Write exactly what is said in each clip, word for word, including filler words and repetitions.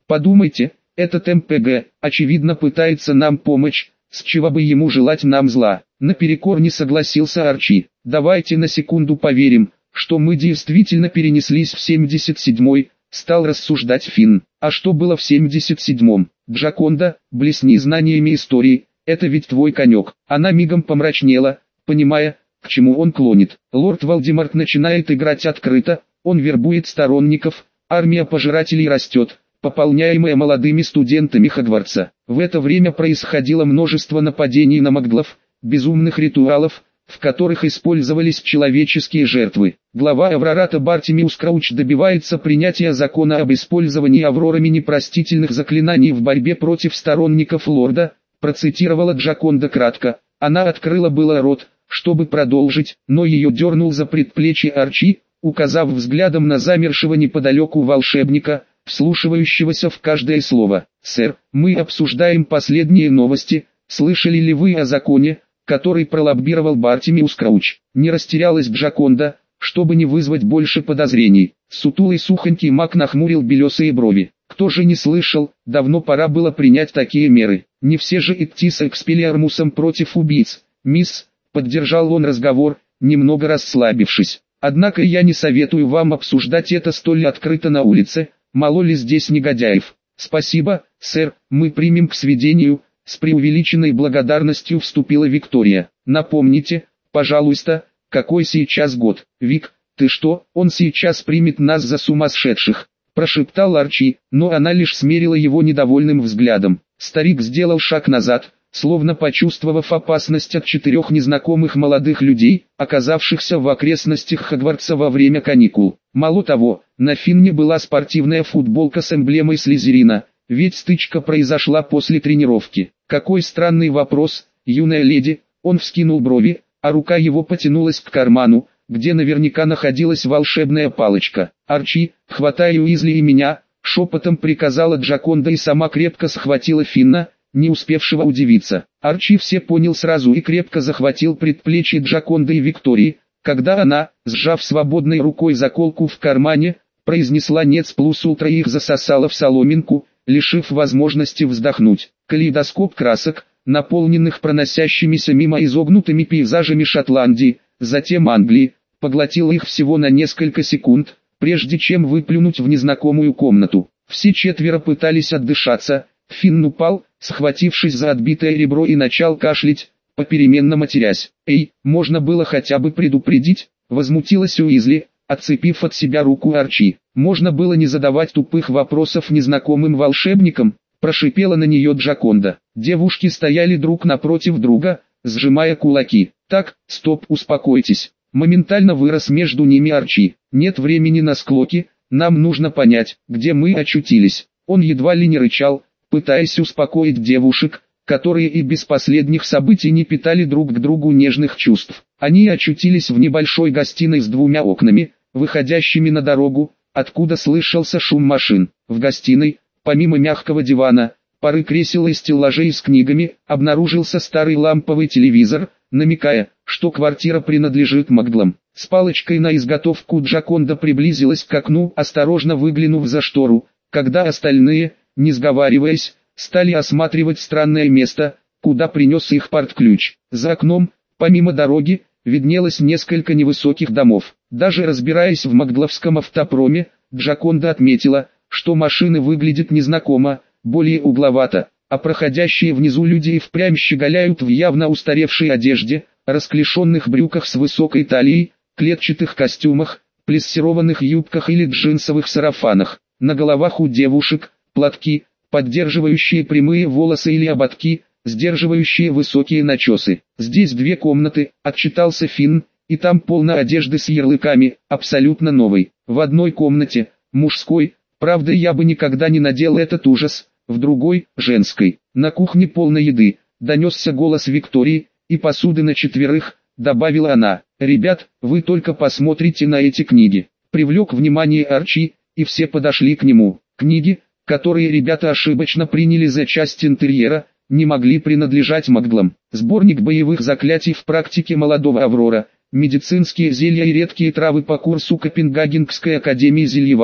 Подумайте, этот эм пэ гэ, очевидно, пытается нам помочь, с чего бы ему желать нам зла. Наперекор не согласился Арчи. Давайте на секунду поверим, что мы действительно перенеслись в семьдесят седьмой, стал рассуждать Финн. А что было в семьдесят седьмом? Джаконда, блесни знаниями истории, это ведь твой конек. Она мигом помрачнела, понимая, к чему он клонит. Лорд Волдеморт начинает играть открыто, он вербует сторонников, армия пожирателей растет, пополняемая молодыми студентами Хогвартса. В это время происходило множество нападений на маглов, безумных ритуалов, в которых использовались человеческие жертвы. Глава Аврората Бартимиус Крауч добивается принятия закона об использовании Аврорами непростительных заклинаний в борьбе против сторонников лорда, процитировала Джаконда кратко. Она открыла было рот, чтобы продолжить, но ее дернул за предплечье Арчи, указав взглядом на замершего неподалеку волшебника, вслушивающегося в каждое слово. «Сэр, мы обсуждаем последние новости, слышали ли вы о законе, который пролоббировал Бартимиус Крауч?» Не растерялась Джаконда, чтобы не вызвать больше подозрений. Сутулый сухонький маг нахмурил белесые брови. Кто же не слышал, давно пора было принять такие меры. Не все же идти с экспеллиармусом против убийц, мисс, поддержал он разговор, немного расслабившись. Однако я не советую вам обсуждать это столь открыто на улице, мало ли здесь негодяев. Спасибо, сэр, мы примем к сведению. С преувеличенной благодарностью вступила Виктория. Напомните, пожалуйста, какой сейчас год? Вик, ты что, он сейчас примет нас за сумасшедших? Прошептал Арчи, но она лишь смерила его недовольным взглядом. Старик сделал шаг назад, словно почувствовав опасность от четырех незнакомых молодых людей, оказавшихся в окрестностях Хогвартса во время каникул. Мало того, на Финне была спортивная футболка с эмблемой Слизерина, ведь стычка произошла после тренировки. Какой странный вопрос, юная леди, он вскинул брови, а рука его потянулась к карману, где наверняка находилась волшебная палочка. «Арчи, хватай Уизли и меня», шепотом приказала Джаконда и сама крепко схватила Финна, не успевшего удивиться. Арчи все понял сразу и крепко захватил предплечье Джаконды и Виктории, когда она, сжав свободной рукой заколку в кармане, произнесла «нет» плюс утро их засосала в соломинку, лишив возможности вздохнуть. Калейдоскоп красок, наполненных проносящимися мимо изогнутыми пейзажами Шотландии, затем Англии, поглотил их всего на несколько секунд, прежде чем выплюнуть в незнакомую комнату. Все четверо пытались отдышаться, Финн упал, схватившись за отбитое ребро и начал кашлять, попеременно матерясь. «Эй, можно было хотя бы предупредить», возмутилась Уизли, отцепив от себя руку Арчи. «Можно было не задавать тупых вопросов незнакомым волшебникам», прошипела на нее Джаконда. Девушки стояли друг напротив друга, сжимая кулаки. «Так, стоп, успокойтесь». Моментально вырос между ними Арчи. «Нет времени на склоки, нам нужно понять, где мы очутились». Он едва ли не рычал, пытаясь успокоить девушек, которые и без последних событий не питали друг к другу нежных чувств. Они очутились в небольшой гостиной с двумя окнами, выходящими на дорогу, откуда слышался шум машин. В гостиной, помимо мягкого дивана, пары кресел и стеллажей с книгами, обнаружился старый ламповый телевизор, намекая, что квартира принадлежит маглам. С палочкой на изготовку Джаконда приблизилась к окну, осторожно выглянув за штору, когда остальные, не сговариваясь, стали осматривать странное место, куда принес их порт-ключ. За окном, помимо дороги, виднелось несколько невысоких домов. Даже разбираясь в магловском автопроме, Джаконда отметила, что машины выглядят незнакомо, более угловато, а проходящие внизу люди и впрямь щеголяют в явно устаревшей одежде, расклешенных брюках с высокой талией, клетчатых костюмах, плессированных юбках или джинсовых сарафанах. На головах у девушек платки, поддерживающие прямые волосы или ободки, сдерживающие высокие начесы. «Здесь две комнаты», — отчитался Финн, «и там полно одежды с ярлыками, абсолютно новой. В одной комнате, мужской, правда я бы никогда не надел этот ужас, в другой, женской. На кухне полно еды», — донесся голос Виктории, «и посуды на четверых», — добавила она. «Ребят, вы только посмотрите на эти книги». Привлек внимание Арчи, и все подошли к нему. Книги, которые ребята ошибочно приняли за часть интерьера, не могли принадлежать маглам. Сборник боевых заклятий в практике молодого Аврора, медицинские зелья и редкие травы по курсу Копенгагенской академии зельеваров.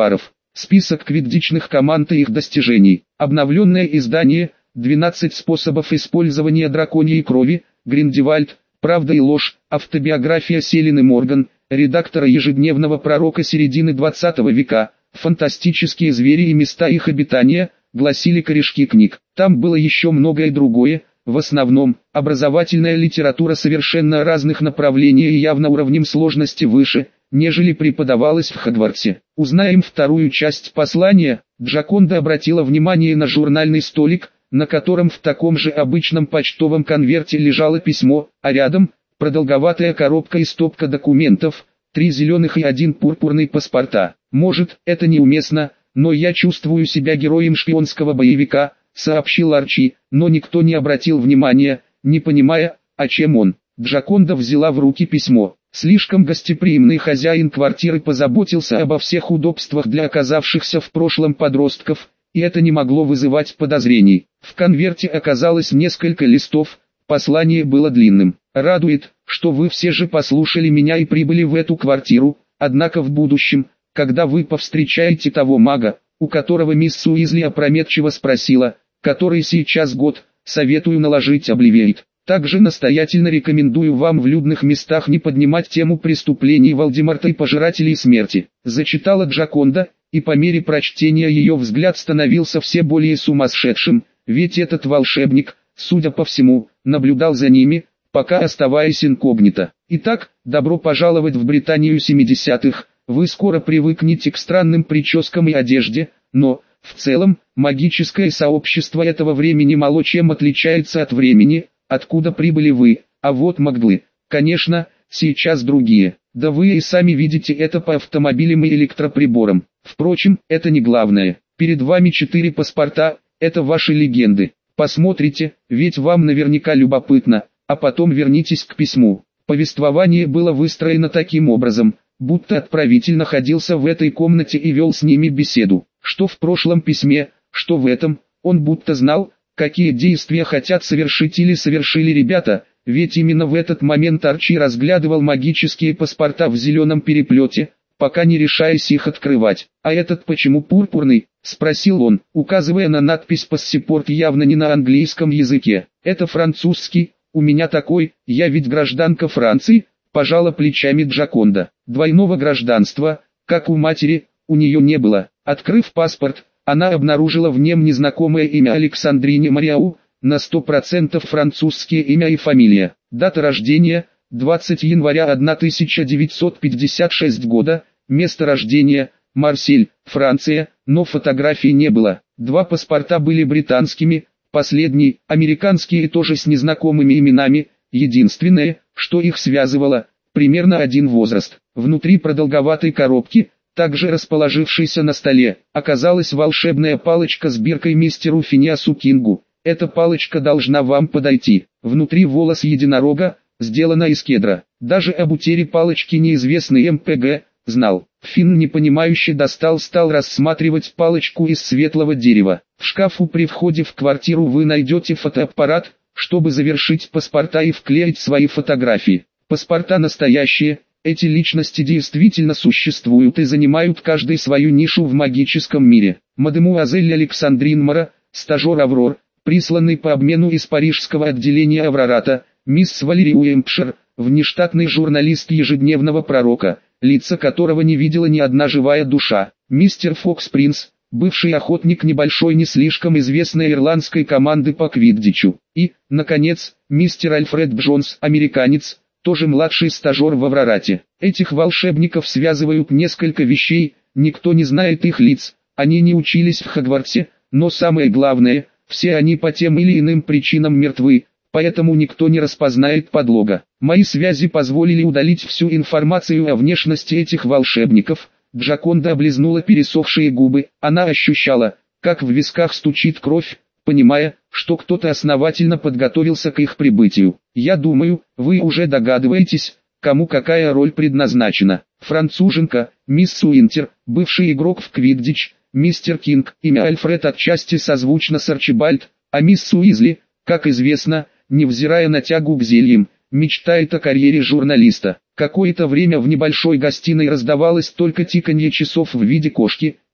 Список квиддичных команд и их достижений. Обновленное издание, двенадцать способов использования драконьей крови, Гриндевальд, правда и ложь, автобиография Селины Морган, редактора ежедневного пророка середины двадцатого века, фантастические звери и места их обитания, гласили корешки книг. Там было еще многое другое, в основном, образовательная литература совершенно разных направлений и явно уровнем сложности выше, нежели преподавалось в Хогвартсе. Узнаем вторую часть послания. Джаконда обратила внимание на журнальный столик, на котором в таком же обычном почтовом конверте лежало письмо, а рядом – продолговатая коробка и стопка документов, три зеленых и один пурпурный паспорта. Может, это неуместно, но я чувствую себя героем шпионского боевика, сообщил Арчи, но никто не обратил внимания, не понимая, о чем он. Джаконда взяла в руки письмо. Слишком гостеприимный хозяин квартиры позаботился обо всех удобствах для оказавшихся в прошлом подростков, и это не могло вызывать подозрений. В конверте оказалось несколько листов, послание было длинным. «Радует, что вы все же послушали меня и прибыли в эту квартиру, однако в будущем, когда вы повстречаете того мага, у которого мисс Уизли опрометчиво спросила, который сейчас год, советую наложить обливейт. Также настоятельно рекомендую вам в людных местах не поднимать тему преступлений Волдеморта и пожирателей смерти», зачитала Джаконда, и по мере прочтения ее взгляд становился все более сумасшедшим, ведь этот волшебник, судя по всему, наблюдал за ними, пока оставаясь инкогнито. «Итак, добро пожаловать в Британию семидесятых, вы скоро привыкнете к странным прическам и одежде, но, в целом, магическое сообщество этого времени мало чем отличается от времени, откуда прибыли вы, а вот маглы, конечно, сейчас другие. Да вы и сами видите это по автомобилям и электроприборам. Впрочем, это не главное. Перед вами четыре паспорта, это ваши легенды. Посмотрите, ведь вам наверняка любопытно, а потом вернитесь к письму». Повествование было выстроено таким образом, будто отправитель находился в этой комнате и вел с ними беседу. Что в прошлом письме, что в этом, он будто знал, какие действия хотят совершить или совершили ребята, ведь именно в этот момент Арчи разглядывал магические паспорта в зеленом переплете, пока не решаясь их открывать. «А этот почему пурпурный?» – спросил он, указывая на надпись «Пассипорт» явно не на английском языке. «Это французский, у меня такой, я ведь гражданка Франции», – пожала плечами Джаконда. Двойного гражданства, как у матери, у нее не было. Открыв паспорт, она обнаружила в нем незнакомое имя Александрине Мариау, на сто процентов французские имя и фамилия. Дата рождения – двадцатого января тысяча девятьсот пятьдесят шестого года, место рождения – Марсель, Франция, но фотографий не было. Два паспорта были британскими, последний – американские, тоже с незнакомыми именами, единственное, что их связывало – примерно один возраст. Внутри продолговатой коробки, также расположившейся на столе, оказалась волшебная палочка с биркой мистеру Финиасу Кингу. «Эта палочка должна вам подойти. Внутри волос единорога, сделана из кедра». Даже об утере палочки неизвестный эм пэ гэ знал. Финн непонимающе достал, стал рассматривать палочку из светлого дерева. «В шкафу при входе в квартиру вы найдете фотоаппарат, чтобы завершить паспорта и вклеить свои фотографии. Паспорта настоящие, эти личности действительно существуют и занимают каждый свою нишу в магическом мире. Мадемуазель Александрин Мара, стажер Аврор, присланный по обмену из парижского отделения Аврората, мисс Валерий Уэмпшир, внештатный журналист ежедневного пророка, лица которого не видела ни одна живая душа, мистер Фокс Принц, бывший охотник небольшой не слишком известной ирландской команды по квиддичу, и, наконец, мистер Альфред Джонс, американец, тоже младший стажер в Аврорате. Этих волшебников связывают несколько вещей, никто не знает их лиц, они не учились в Хогвартсе, но самое главное, все они по тем или иным причинам мертвы, поэтому никто не распознает подлога. Мои связи позволили удалить всю информацию о внешности этих волшебников». Джаконда облизнула пересохшие губы, она ощущала, как в висках стучит кровь, понимая, что кто-то основательно подготовился к их прибытию. «Я думаю, вы уже догадываетесь, кому какая роль предназначена. Француженка, мисс Уинтер, бывший игрок в квиддич, мистер Кинг, имя Альфред отчасти созвучно с Арчибальд, а мисс Уизли, как известно, невзирая на тягу к зельям, мечтает о карьере журналиста». Какое-то время в небольшой гостиной раздавалось только тиканье часов в виде кошки,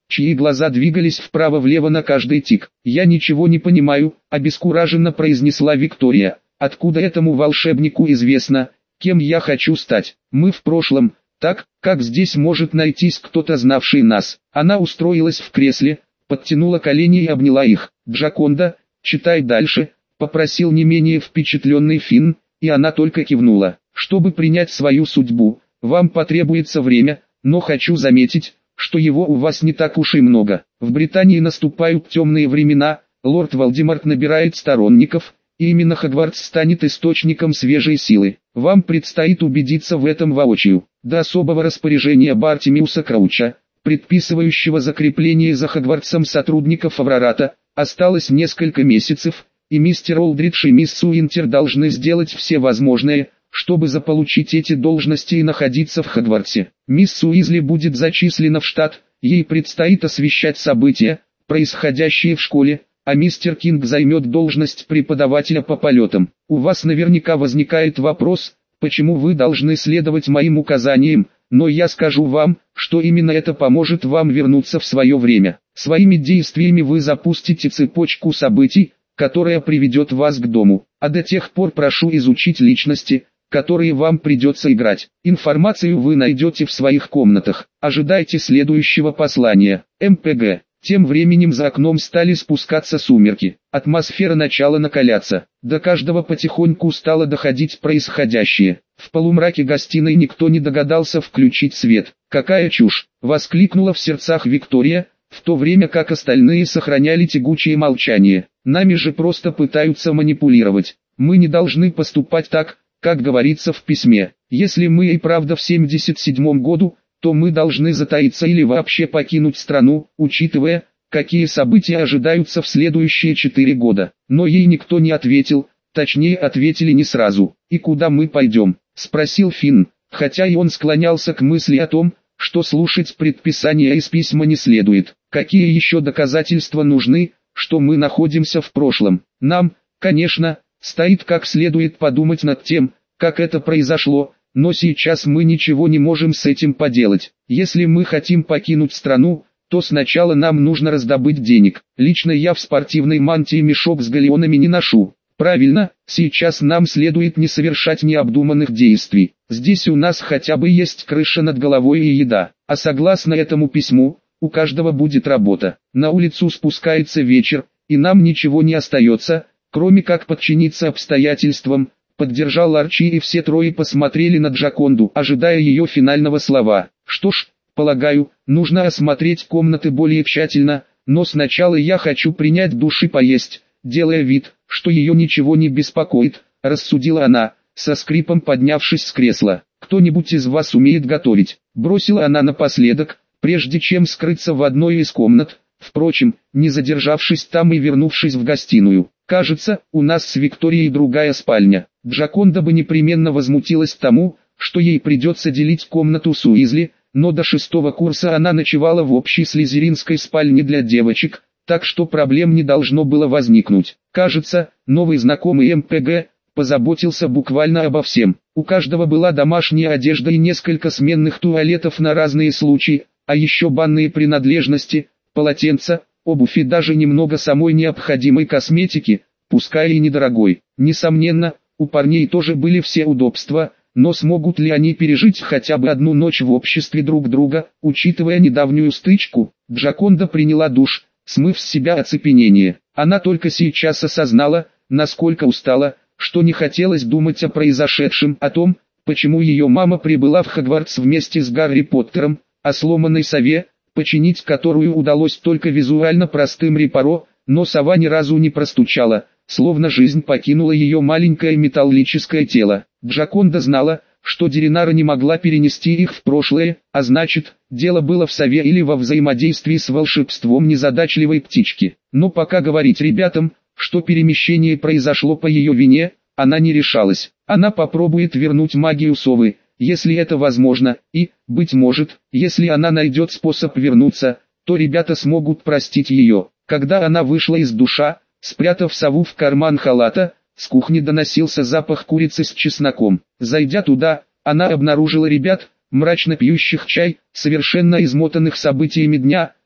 чьи глаза двигались вправо-влево на каждый тик. «Я ничего не понимаю», — обескураженно произнесла Виктория. «Откуда этому волшебнику известно, кем я хочу стать? Мы в прошлом, так, как здесь может найтись кто-то, знавший нас?» Она устроилась в кресле, подтянула колени и обняла их. «Джаконда, читай дальше», — попросил не менее впечатленный Финн, и она только кивнула. «Чтобы принять свою судьбу, вам потребуется время, но хочу заметить, что его у вас не так уж и много. В Британии наступают темные времена, лорд Волдеморт набирает сторонников, и именно Хогвартс станет источником свежей силы. Вам предстоит убедиться в этом воочию. До особого распоряжения Бартимиуса Крауча, предписывающего закрепление за Хогвартсом сотрудников Аврората, осталось несколько месяцев, и мистер Олдридж и мисс Уинтер должны сделать все возможное, чтобы заполучить эти должности и находиться в Хогвартсе. Мисс Уизли будет зачислена в штат, ей предстоит освещать события, происходящие в школе, а мистер Кинг займет должность преподавателя по полетам. У вас наверняка возникает вопрос, почему вы должны следовать моим указаниям, но я скажу вам, что именно это поможет вам вернуться в свое время. Своими действиями вы запустите цепочку событий, которая приведет вас к дому, а до тех пор прошу изучить личности, которые вам придется играть. Информацию вы найдете в своих комнатах. Ожидайте следующего послания. эм пэ гэ. Тем временем за окном стали спускаться сумерки. Атмосфера начала накаляться. До каждого потихоньку стало доходить происходящее. В полумраке гостиной никто не догадался включить свет. «Какая чушь!» — воскликнула в сердцах Виктория, в то время как остальные сохраняли тягучее молчание. «Нами же просто пытаются манипулировать. Мы не должны поступать так, как говорится в письме. Если мы и правда в семьдесят седьмом году, то мы должны затаиться или вообще покинуть страну, учитывая, какие события ожидаются в следующие четыре года». Но ей никто не ответил, точнее ответили не сразу. «И куда мы пойдем?» — спросил Финн, хотя и он склонялся к мысли о том, что слушать предписания из письма не следует. «Какие еще доказательства нужны, что мы находимся в прошлом? Нам, конечно, стоит как следует подумать над тем, как это произошло, но сейчас мы ничего не можем с этим поделать. Если мы хотим покинуть страну, то сначала нам нужно раздобыть денег. Лично я в спортивной мантии мешок с галеонами не ношу. Правильно, сейчас нам следует не совершать необдуманных действий. Здесь у нас хотя бы есть крыша над головой и еда, а согласно этому письму, у каждого будет работа. На улицу спускается вечер, и нам ничего не остается, кроме как подчиниться обстоятельствам», — поддержал Арчи, и все трое посмотрели на Джаконду, ожидая ее финального слова. «Что ж, полагаю, нужно осмотреть комнаты более тщательно, но сначала я хочу принять душ и поесть», — делая вид, что ее ничего не беспокоит, рассудила она, со скрипом поднявшись с кресла. «Кто-нибудь из вас умеет готовить?» — бросила она напоследок, прежде чем скрыться в одной из комнат, впрочем, не задержавшись там и вернувшись в гостиную. «Кажется, у нас с Викторией другая спальня». Джаконда бы непременно возмутилась тому, что ей придется делить комнату с Уизли, но до шестого курса она ночевала в общей слизеринской спальне для девочек, так что проблем не должно было возникнуть. Кажется, новый знакомый эм пэ гэ позаботился буквально обо всем. У каждого была домашняя одежда и несколько сменных туалетов на разные случаи, а еще банные принадлежности, полотенца, обувь и даже немного самой необходимой косметики, пускай и недорогой. Несомненно, у парней тоже были все удобства, но смогут ли они пережить хотя бы одну ночь в обществе друг друга, учитывая недавнюю стычку? Джаконда приняла душ, смыв с себя оцепенение. Она только сейчас осознала, насколько устала, что не хотелось думать о произошедшем, о том, почему ее мама прибыла в Хогвартс вместе с Гарри Поттером, о сломанной сове, починить которую удалось только визуально простым репаро, но сова ни разу не простучала, словно жизнь покинула ее маленькое металлическое тело. Джаконда знала, что Деринара не могла перенести их в прошлое, а значит, дело было в сове или во взаимодействии с волшебством незадачливой птички. Но пока говорить ребятам, что перемещение произошло по ее вине, она не решалась. Она попробует вернуть магию совы, если это возможно, и, быть может, если она найдет способ вернуться, то ребята смогут простить ее. Когда она вышла из душа, спрятав сову в карман халата, с кухни доносился запах курицы с чесноком. Зайдя туда, она обнаружила ребят, мрачно пьющих чай, совершенно измотанных событиями дня,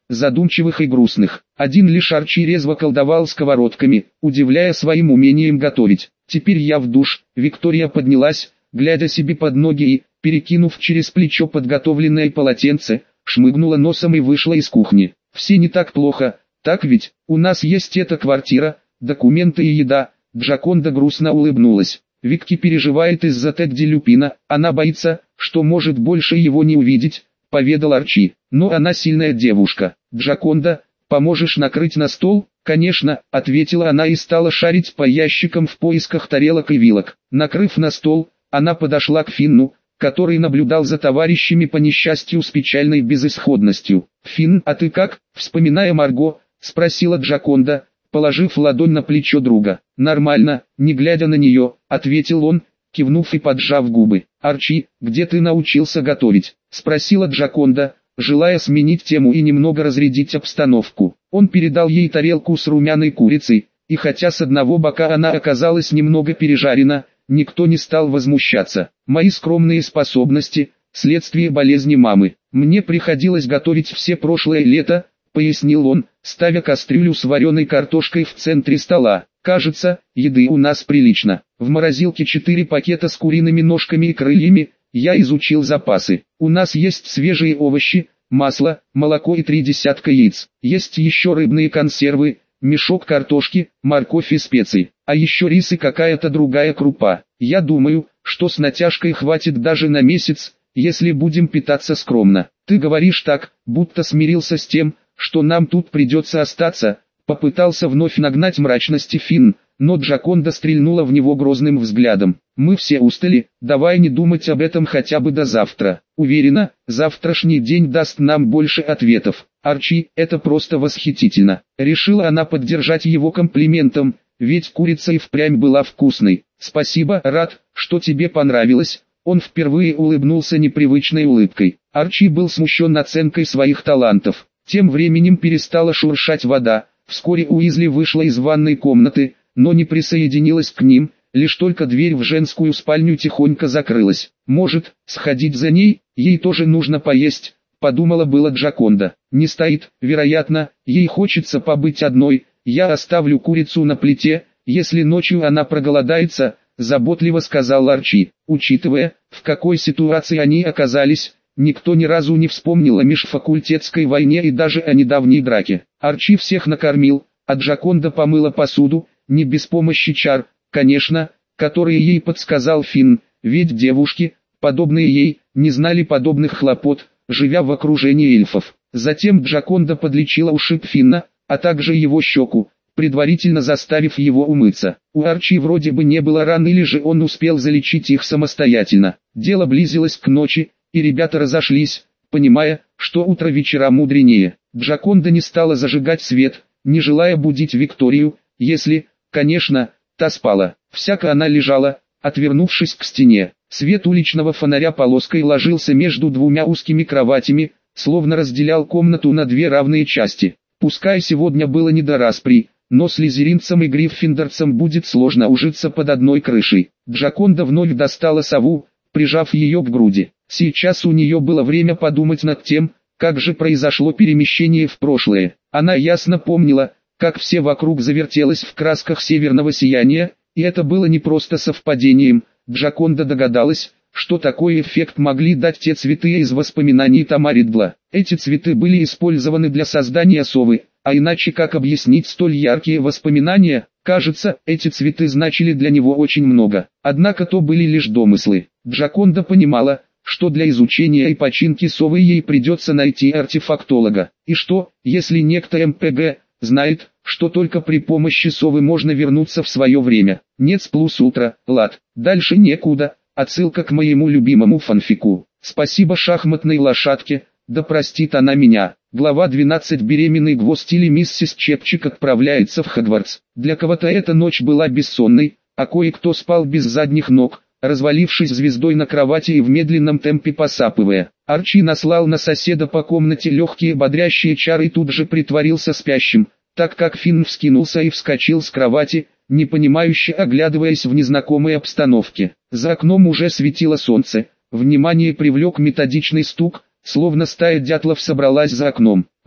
задумчивых и грустных. Один лишь Арчи резво колдовал сковородками, удивляя своим умением готовить. «Теперь я в душ». Виктория поднялась, глядя себе под ноги и, перекинув через плечо подготовленное полотенце, шмыгнула носом и вышла из кухни. «Все не так плохо, так ведь? У нас есть эта квартира, документы и еда». Джаконда грустно улыбнулась. Викки переживает из-за Тедди Люпина, она боится, что может больше его не увидеть, поведал Арчи. Но она сильная девушка. «Джаконда, поможешь накрыть на стол?» «Конечно», — ответила она и стала шарить по ящикам в поисках тарелок и вилок. Накрыв на стол, она подошла к Финну, который наблюдал за товарищами по несчастью с печальной безысходностью. «Финн, а ты как?» — вспоминая Марго, спросила Джаконда, положив ладонь на плечо друга. «Нормально», — не глядя на нее, ответил он, кивнув и поджав губы. «Арчи, где ты научился готовить?» — спросила Джаконда, желая сменить тему и немного разрядить обстановку. Он передал ей тарелку с румяной курицей, и хотя с одного бока она оказалась немного пережарена, никто не стал возмущаться. «Мои скромные способности – следствие болезни мамы. Мне приходилось готовить все прошлое лето», – пояснил он, ставя кастрюлю с вареной картошкой в центре стола. «Кажется, еды у нас прилично. В морозилке четыре пакета с куриными ножками и крыльями, я изучил запасы. У нас есть свежие овощи, масло, молоко и три десятка яиц. Есть еще рыбные консервы, мешок картошки, морковь и специи, а еще рис и какая-то другая крупа. Я думаю, что с натяжкой хватит даже на месяц, если будем питаться скромно». «Ты говоришь так, будто смирился с тем, что нам тут придется остаться», — попытался вновь нагнать мрачности Финн, но Джаконда стрельнула в него грозным взглядом. «Мы все устали, давай не думать об этом хотя бы до завтра. Уверена, завтрашний день даст нам больше ответов». «Арчи, это просто восхитительно». Решила она поддержать его комплиментом, ведь курица и впрямь была вкусной. «Спасибо, рад, что тебе понравилось». Он впервые улыбнулся непривычной улыбкой. Арчи был смущен оценкой своих талантов. Тем временем перестала шуршать вода. Вскоре Уизли вышла из ванной комнаты, но не присоединилась к ним, лишь только дверь в женскую спальню тихонько закрылась. «Может, сходить за ней, ей тоже нужно поесть», — подумала было Джаконда. «Не стоит, вероятно, ей хочется побыть одной, я оставлю курицу на плите, если ночью она проголодается», — заботливо сказал Арчи. Учитывая, в какой ситуации они оказались, никто ни разу не вспомнил о межфакультетской войне и даже о недавней драке. Арчи всех накормил, а Джаконда помыла посуду, не без помощи чар, конечно, которые ей подсказал Финн, ведь девушки, подобные ей, не знали подобных хлопот, живя в окружении эльфов. Затем Джаконда подлечила ушиб Финна, а также его щеку, предварительно заставив его умыться. У Арчи вроде бы не было ран, или же он успел залечить их самостоятельно. Дело близилось к ночи, и ребята разошлись, понимая, что утро вечера мудренее. Джаконда не стала зажигать свет, не желая будить Викторию, если, конечно, та спала. Всяко она лежала, отвернувшись к стене. Свет уличного фонаря полоской ложился между двумя узкими кроватями, словно разделял комнату на две равные части. Пускай сегодня было не до распри, но слизеринцам и гриффиндорцам будет сложно ужиться под одной крышей. Джаконда вновь достала сову, прижав ее к груди. Сейчас у нее было время подумать над тем, как же произошло перемещение в прошлое. Она ясно помнила, как все вокруг завертелось в красках северного сияния, и это было не просто совпадением. Джаконда догадалась, что такой эффект могли дать те цветы из воспоминаний Тома Ридла. Эти цветы были использованы для создания совы, а иначе как объяснить столь яркие воспоминания? Кажется, эти цветы значили для него очень много. Однако то были лишь домыслы. Джаконда понимала, что для изучения и починки совы ей придется найти артефактолога. И что, если некто эм пэ гэ знает, что только при помощи совы можно вернуться в свое время? Нет плюс утро, лад. Дальше некуда. Отсылка к моему любимому фанфику. Спасибо шахматной лошадке, да простит она меня. Глава двенадцать. Беременный гвоздь или миссис Чепчик отправляется в Хогвартс. Для кого-то эта ночь была бессонной, а кое-кто спал без задних ног, развалившись звездой на кровати и в медленном темпе посапывая. Арчи наслал на соседа по комнате легкие бодрящие чары и тут же притворился спящим, так как Финн вскинулся и вскочил с кровати, непонимающе оглядываясь в незнакомой обстановке. За окном уже светило солнце, внимание привлек методичный стук, словно стая дятлов собралась за окном.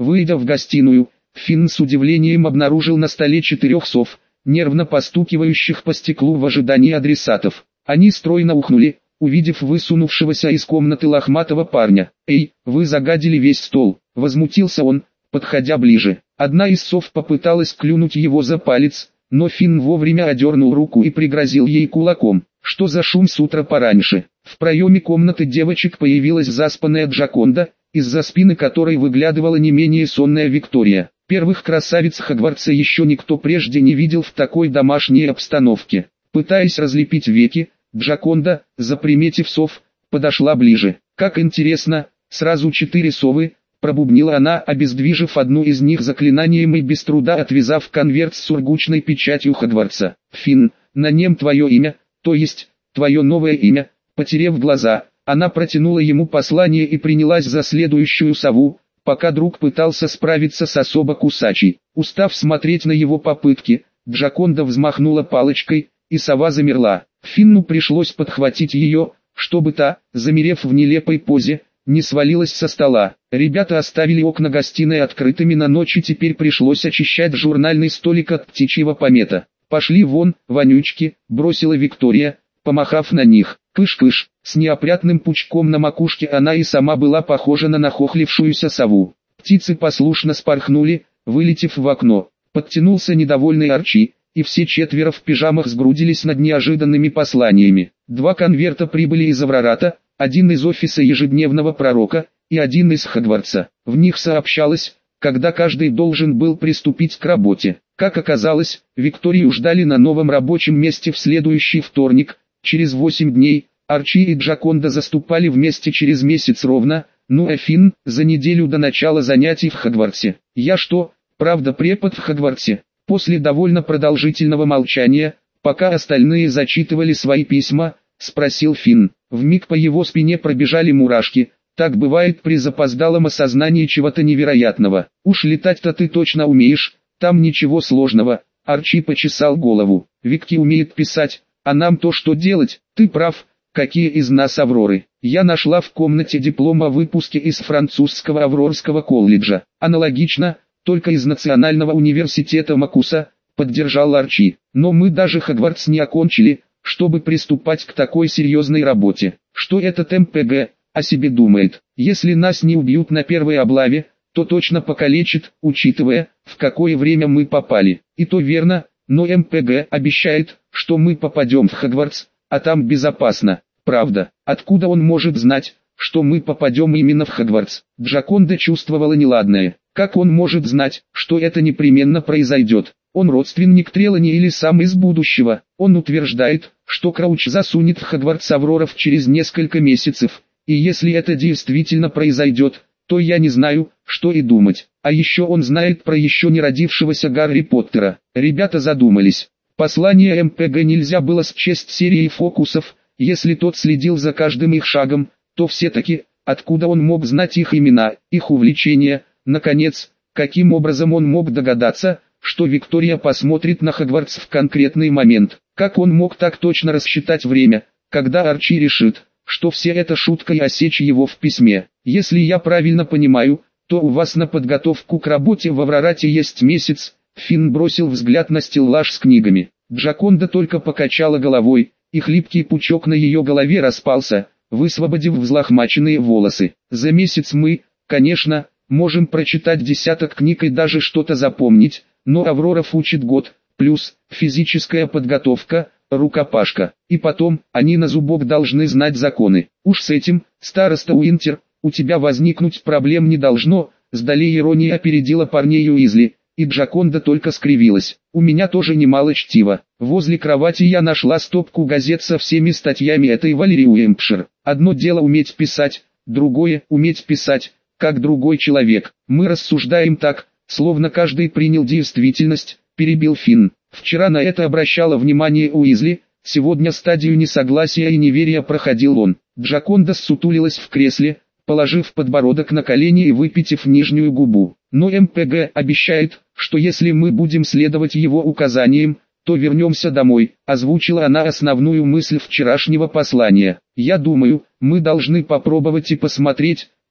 Выйдя в гостиную, Финн с удивлением обнаружил на столе четырех сов, нервно постукивающих по стеклу в ожидании адресатов. Они стройно ухнули, увидев высунувшегося из комнаты лохматого парня. «Эй, вы загадили весь стол!» — возмутился он, подходя ближе. Одна из сов попыталась клюнуть его за палец, но Финн вовремя одернул руку и пригрозил ей кулаком. «Что за шум с утра пораньше?» В проеме комнаты девочек появилась заспанная Джаконда, из-за спины которой выглядывала не менее сонная Виктория. Первых красавиц Хогвартса еще никто прежде не видел в такой домашней обстановке. Пытаясь разлепить веки, Джаконда, заприметив сов, подошла ближе. «Как интересно, сразу четыре совы», — пробубнила она, обездвижив одну из них заклинанием и без труда отвязав конверт с сургучной печатью Хогвартса. «Финн, на нем твое имя, то есть, твое новое имя». Потерев глаза, она протянула ему послание и принялась за следующую сову, пока друг пытался справиться с особо кусачей. Устав смотреть на его попытки, Джаконда взмахнула палочкой, и сова замерла. Финну пришлось подхватить ее, чтобы та, замерев в нелепой позе, не свалилась со стола. Ребята оставили окна гостиной открытыми на ночь, и теперь пришлось очищать журнальный столик от птичьего помета. «Пошли вон, вонючки», — бросила Виктория, помахав на них. Кыш-кыш, с неопрятным пучком на макушке она и сама была похожа на нахохлившуюся сову. Птицы послушно спорхнули, вылетев в окно. Подтянулся недовольный Арчи, и все четверо в пижамах сгрудились над неожиданными посланиями. Два конверта прибыли из Аврората, один из офиса ежедневного пророка, и один из Хогвартса. В них сообщалось, когда каждый должен был приступить к работе. Как оказалось, Викторию ждали на новом рабочем месте в следующий вторник. Через восемь дней, Арчи и Джаконда заступали вместе через месяц ровно, ну а Финн, за неделю до начала занятий в Хогвартсе. «Я что, правда препод в Хогвартсе?» После довольно продолжительного молчания, пока остальные зачитывали свои письма, спросил Финн. Вмиг по его спине пробежали мурашки, так бывает при запоздалом осознании чего-то невероятного. «Уж летать-то ты точно умеешь, там ничего сложного», Арчи почесал голову. «Викки умеет писать. А нам-то что делать? Ты прав, какие из нас Авроры. Я нашла в комнате диплом о выпуске из французского Аврорского колледжа. Аналогично, только из Национального университета Макуса», поддержал Арчи. «Но мы даже Хогвартс не окончили, чтобы приступать к такой серьезной работе. Что этот эм пэ гэ о себе думает? Если нас не убьют на первой облаве, то точно покалечит, учитывая, в какое время мы попали. И то верно. Но эм пэ гэ обещает, что мы попадем в Хогвартс, а там безопасно. Правда, откуда он может знать, что мы попадем именно в Хогвартс?» Джаконда чувствовала неладное. Как он может знать, что это непременно произойдет? Он родственник Трелани или сам из будущего? Он утверждает, что Крауч засунет в Хогвартс Авроров через несколько месяцев, и если это действительно произойдет, то я не знаю, что и думать. А еще он знает про еще не родившегося Гарри Поттера. Ребята задумались. Послание эм пэ гэ нельзя было счесть серией фокусов, если тот следил за каждым их шагом, то все-таки, откуда он мог знать их имена, их увлечения, наконец, каким образом он мог догадаться, что Виктория посмотрит на Хогвартс в конкретный момент. Как он мог так точно рассчитать время, когда Арчи решит, что все это шутка и осечь его в письме? Если я правильно понимаю, то у вас на подготовку к работе в Аврорате есть месяц. Финн бросил взгляд на стеллаж с книгами. Джаконда только покачала головой, и хлипкий пучок на ее голове распался, высвободив взлохмаченные волосы. За месяц мы, конечно, можем прочитать десяток книг и даже что-то запомнить, но Авроров учит год, плюс физическая подготовка, рукопашка. И потом, они на зубок должны знать законы. Уж с этим, староста Уинтер, у тебя возникнуть проблем не должно. С долей иронии опередила парней Уизли, и Джаконда только скривилась. У меня тоже немало чтива. Возле кровати я нашла стопку газет со всеми статьями этой Валерии Уэмпшир. Одно дело уметь писать, другое уметь писать, как другой человек. Мы рассуждаем так, словно каждый принял действительность, перебил Финн. Вчера на это обращала внимание Уизли, сегодня стадию несогласия и неверия проходил он. Джаконда ссутулилась в кресле, положив подбородок на колени и выпитив нижнюю губу. Но эм пэ гэ обещает, что если мы будем следовать его указаниям, то вернемся домой, озвучила она основную мысль вчерашнего послания. Я думаю, мы должны попробовать и посмотреть,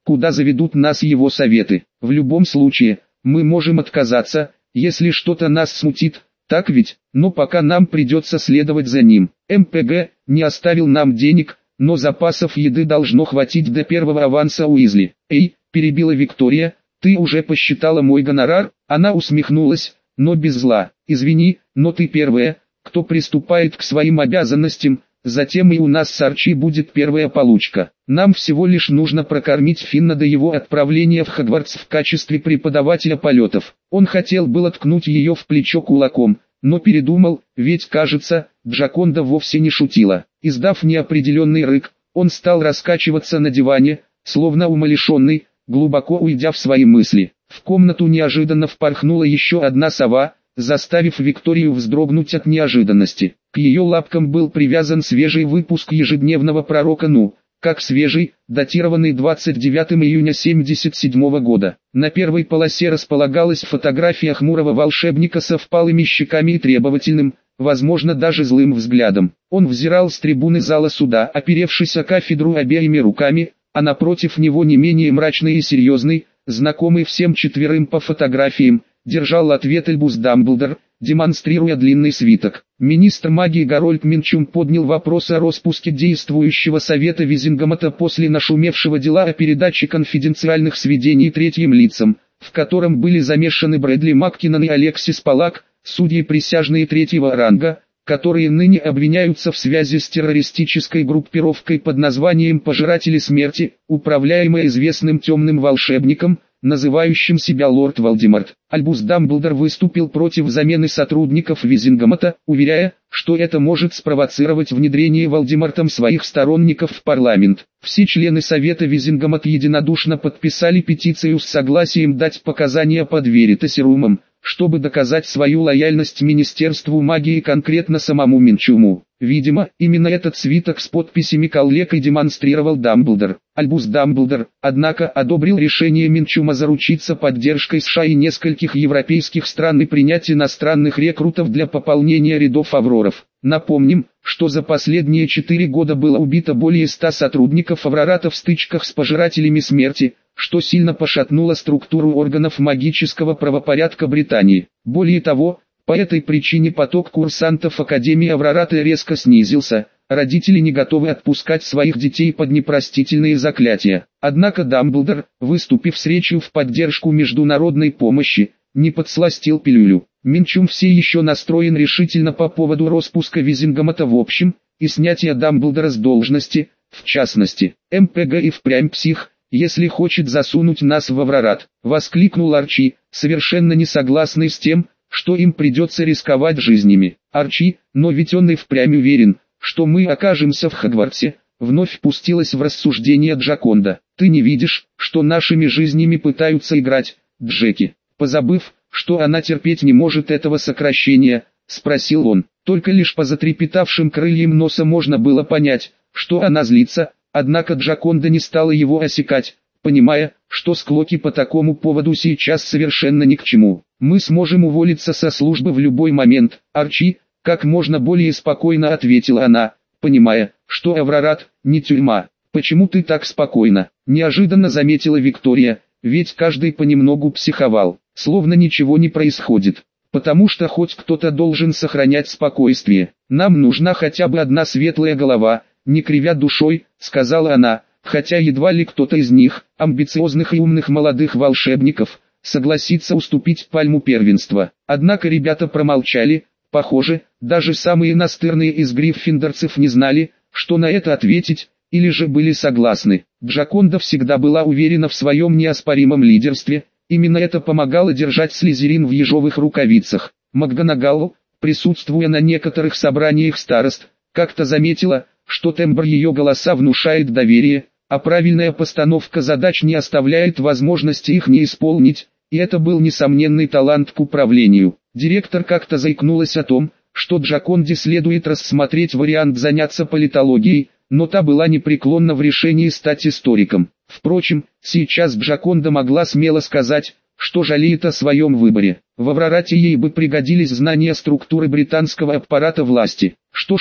куда заведут нас его советы. В любом случае, мы можем отказаться, если что-то нас смутит, так ведь, но пока нам придется следовать за ним. эм пэ гэ не оставил нам денег, но запасов еды должно хватить до первого аванса Уизли. Эй, перебила Виктория, ты уже посчитала мой гонорар? Она усмехнулась, но без зла. Извини, но ты первая, кто приступает к своим обязанностям, затем и у нас с Арчи будет первая получка. Нам всего лишь нужно прокормить Финна до его отправления в Хогвартс в качестве преподавателя полетов. Он хотел было ткнуть ее в плечо кулаком, но передумал, ведь, кажется, Джаконда вовсе не шутила. Издав неопределенный рык, он стал раскачиваться на диване, словно умалишенный, глубоко уйдя в свои мысли. В комнату неожиданно впорхнула еще одна сова, заставив Викторию вздрогнуть от неожиданности. К ее лапкам был привязан свежий выпуск ежедневного пророка Ну, как свежий, датированный двадцать девятого июня семьдесят седьмого года. На первой полосе располагалась фотография хмурого волшебника со впалыми щеками и требовательным, возможно даже злым взглядом. Он взирал с трибуны зала суда, оперевшись о кафедру обеими руками, а напротив него не менее мрачный и серьезный, знакомый всем четверым по фотографиям, держал ответ Альбус Дамблдор, демонстрируя длинный свиток. Министр магии Гарольд Минчум поднял вопрос о распуске действующего совета Визингамата после нашумевшего дела о передаче конфиденциальных сведений третьим лицам, в котором были замешаны Брэдли Маккинон и Алексис Палак, судьи присяжные третьего ранга, которые ныне обвиняются в связи с террористической группировкой под названием «Пожиратели смерти», управляемой известным темным волшебником, называющим себя Лорд Волдеморт. Альбус Дамблдор выступил против замены сотрудников Визингамата, уверяя, что это может спровоцировать внедрение Волдемортом своих сторонников в парламент. Все члены Совета Визингамат единодушно подписали петицию с согласием дать показания под веритасирумом, чтобы доказать свою лояльность Министерству магии и конкретно самому Минчуму. Видимо, именно этот свиток с подписями коллег и демонстрировал Дамблдор. Альбус Дамблдор, однако, одобрил решение Минчума заручиться поддержкой США и нескольких европейских стран и принять иностранных рекрутов для пополнения рядов Авроров. Напомним, что за последние четыре года было убито более ста сотрудников Аврората в стычках с пожирателями смерти, что сильно пошатнуло структуру органов магического правопорядка Британии. Более того, по этой причине поток курсантов Академии Аврората резко снизился, родители не готовы отпускать своих детей под непростительные заклятия. Однако Дамблдор, выступив с речью в поддержку международной помощи, не подсластил пилюлю. Минчум все еще настроен решительно по поводу распуска Визингамата в общем, и снятия Дамблдора с должности, в частности. эм пэ гэ и впрямь псих, если хочет засунуть нас в Аврорат, воскликнул Арчи, совершенно не согласный с тем, что им придется рисковать жизнями. Арчи, но ведь он и впрямь уверен, что мы окажемся в Хогвартсе, вновь пустилась в рассуждение Джаконда. Ты не видишь, что нашими жизнями пытаются играть, Джеки? Позабыв, что она терпеть не может этого сокращения, спросил он. Только лишь по затрепетавшим крыльям носа можно было понять, что она злится, однако Джаконда не стала его осекать, понимая, что склоки по такому поводу сейчас совершенно ни к чему. Мы сможем уволиться со службы в любой момент, Арчи, как можно более спокойно ответила она, понимая, что Аврорат не тюрьма. Почему ты так спокойно? Неожиданно заметила Виктория, ведь каждый понемногу психовал, словно ничего не происходит. Потому что хоть кто-то должен сохранять спокойствие. Нам нужна хотя бы одна светлая голова, не кривя душой, сказала она, хотя едва ли кто-то из них, амбициозных и умных молодых волшебников, согласится уступить пальму первенства. Однако ребята промолчали, похоже, даже самые настырные из гриффиндорцев не знали, что на это ответить, или же были согласны. Джаконда всегда была уверена в своем неоспоримом лидерстве, именно это помогало держать Слизерин в ежовых рукавицах. МакГонагал, присутствуя на некоторых собраниях старост, как-то заметила, что тембр ее голоса внушает доверие, а правильная постановка задач не оставляет возможности их не исполнить, и это был несомненный талант к управлению. Директор как-то заикнулась о том, что Джаконде следует рассмотреть вариант заняться политологией, но та была непреклонна в решении стать историком. Впрочем, сейчас Джаконда могла смело сказать, что жалеет о своем выборе. В Аврорате ей бы пригодились знания структуры британского аппарата власти. Что ж,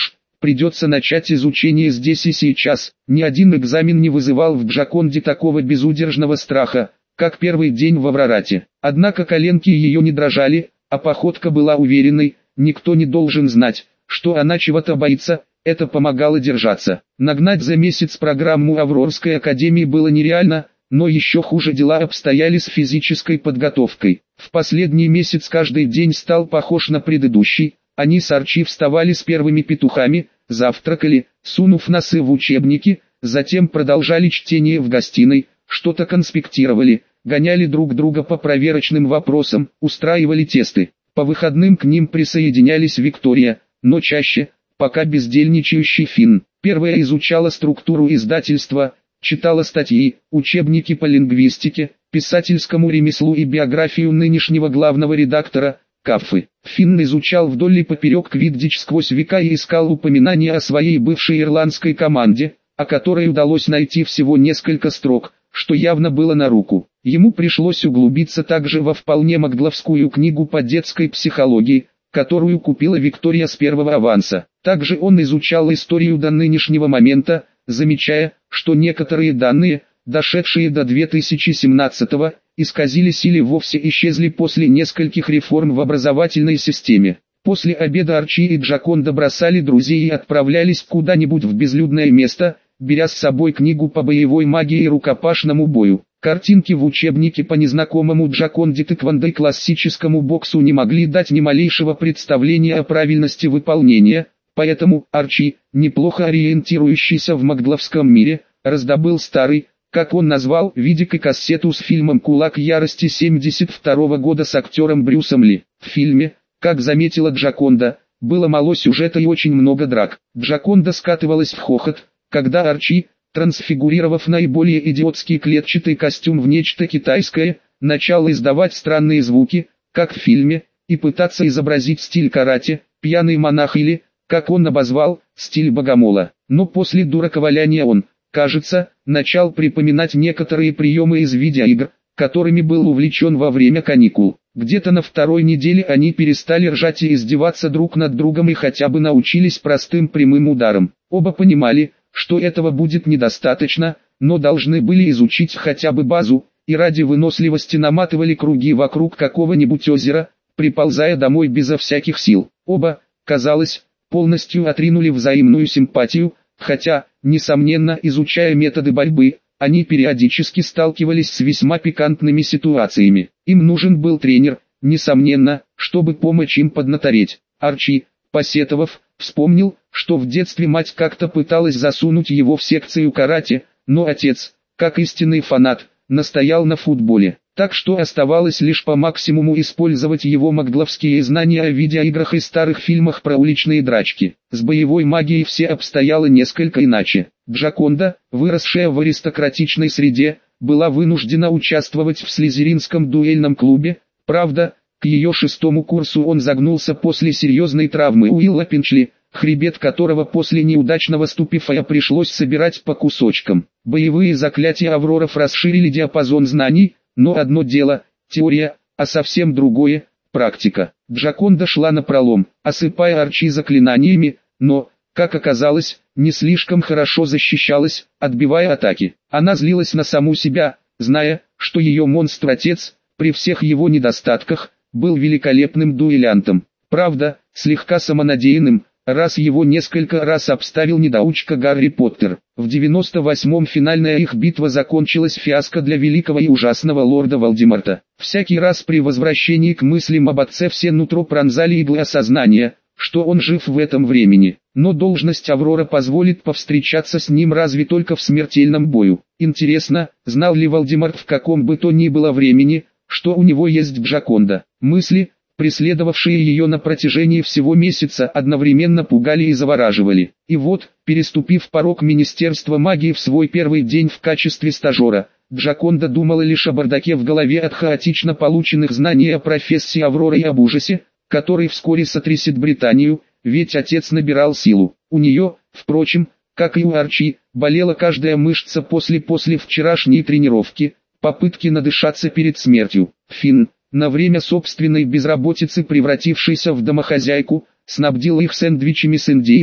придется начать изучение здесь и сейчас. Ни один экзамен не вызывал в Джаконде такого безудержного страха, как первый день в Аврорате. Однако коленки ее не дрожали, а походка была уверенной, никто не должен знать, что она чего-то боится, это помогало держаться. Нагнать за месяц программу Аврорской академии было нереально, но еще хуже дела обстояли с физической подготовкой. В последний месяц каждый день стал похож на предыдущий, они с Арчи вставали с первыми петухами, завтракали, сунув носы в учебники, затем продолжали чтение в гостиной, что-то конспектировали, гоняли друг друга по проверочным вопросам, устраивали тесты. По выходным к ним присоединялись Виктория, но чаще, пока бездельничающий Финн. Первая изучала структуру издательства, читала статьи, учебники по лингвистике, писательскому ремеслу и биографию нынешнего главного редактора, Каффы. Финн изучал вдоль и поперек квиддич сквозь века и искал упоминания о своей бывшей ирландской команде, о которой удалось найти всего несколько строк, что явно было на руку. Ему пришлось углубиться также во вполне магловскую книгу по детской психологии, которую купила Виктория с первого аванса. Также он изучал историю до нынешнего момента, замечая, что некоторые данные, дошедшие до две тысячи семнадцатого, исказились или вовсе исчезли после нескольких реформ в образовательной системе. После обеда Арчи и Джаконда бросали друзей и отправлялись куда-нибудь в безлюдное место, беря с собой книгу по боевой магии и рукопашному бою. Картинки в учебнике по незнакомому Джаконде тэквондо и классическому боксу не могли дать ни малейшего представления о правильности выполнения, поэтому Арчи, неплохо ориентирующийся в магловском мире, раздобыл старый, как он назвал, видик и кассету с фильмом «Кулак ярости» семьдесят второго года с актером Брюсом Ли. В фильме, как заметила Джаконда, было мало сюжета и очень много драк. Джаконда скатывалась в хохот, когда Арчи, трансфигурировав наиболее идиотский клетчатый костюм в нечто китайское, начал издавать странные звуки, как в фильме, и пытаться изобразить стиль карате, пьяный монах или, как он обозвал, стиль богомола. Но после дураковаляния он, кажется, начал припоминать некоторые приемы из видеоигр, которыми был увлечен во время каникул. Где-то на второй неделе они перестали ржать и издеваться друг над другом и хотя бы научились простым прямым ударам. Оба понимали, что этого будет недостаточно, но должны были изучить хотя бы базу, и ради выносливости наматывали круги вокруг какого-нибудь озера, приползая домой безо всяких сил. Оба, казалось, полностью отринули взаимную симпатию, хотя, несомненно, изучая методы борьбы, они периодически сталкивались с весьма пикантными ситуациями. Им нужен был тренер, несомненно, чтобы помочь им поднатореть. Арчи, посетовав, вспомнил, что в детстве мать как-то пыталась засунуть его в секцию карате, но отец, как истинный фанат, настоял на футболе. Так что оставалось лишь по максимуму использовать его магловские знания о видеоиграх и старых фильмах про уличные драчки. С боевой магией все обстояло несколько иначе. Джаконда, выросшая в аристократичной среде, была вынуждена участвовать в слизеринском дуэльном клубе, правда, к ее шестому курсу он загнулся после серьезной травмы Уилла Пинчли, хребет которого после неудачного ступифая пришлось собирать по кусочкам. Боевые заклятия Авроров расширили диапазон знаний, но одно дело – теория, а совсем другое – практика. Джаконда шла напролом, осыпая Арчи заклинаниями, но, как оказалось, не слишком хорошо защищалась, отбивая атаки. Она злилась на саму себя, зная, что ее монстр-отец, при всех его недостатках, был великолепным дуэлянтом. Правда, слегка самонадеянным, раз его несколько раз обставил недоучка Гарри Поттер. В девяносто восьмом финальная их битва закончилась фиаско для великого и ужасного лорда Волдеморта. Всякий раз при возвращении к мыслям об отце все нутро пронзали иглы осознания, что он жив в этом времени. Но должность Аврора позволит повстречаться с ним разве только в смертельном бою. Интересно, знал ли Волдеморт в каком бы то ни было времени, что у него есть Джаконда? Мысли, преследовавшие ее на протяжении всего месяца, одновременно пугали и завораживали. И вот, переступив порог Министерства магии в свой первый день в качестве стажера, Джаконда думала лишь о бардаке в голове от хаотично полученных знаний о профессии Авроры и об ужасе, который вскоре сотрясет Британию, ведь отец набирал силу. У нее, впрочем, как и у Арчи, болела каждая мышца после после вчерашней тренировки, попытки надышаться перед смертью. Финн, на время собственной безработицы превратившийся в домохозяйку, снабдил их сэндвичами с индейкой,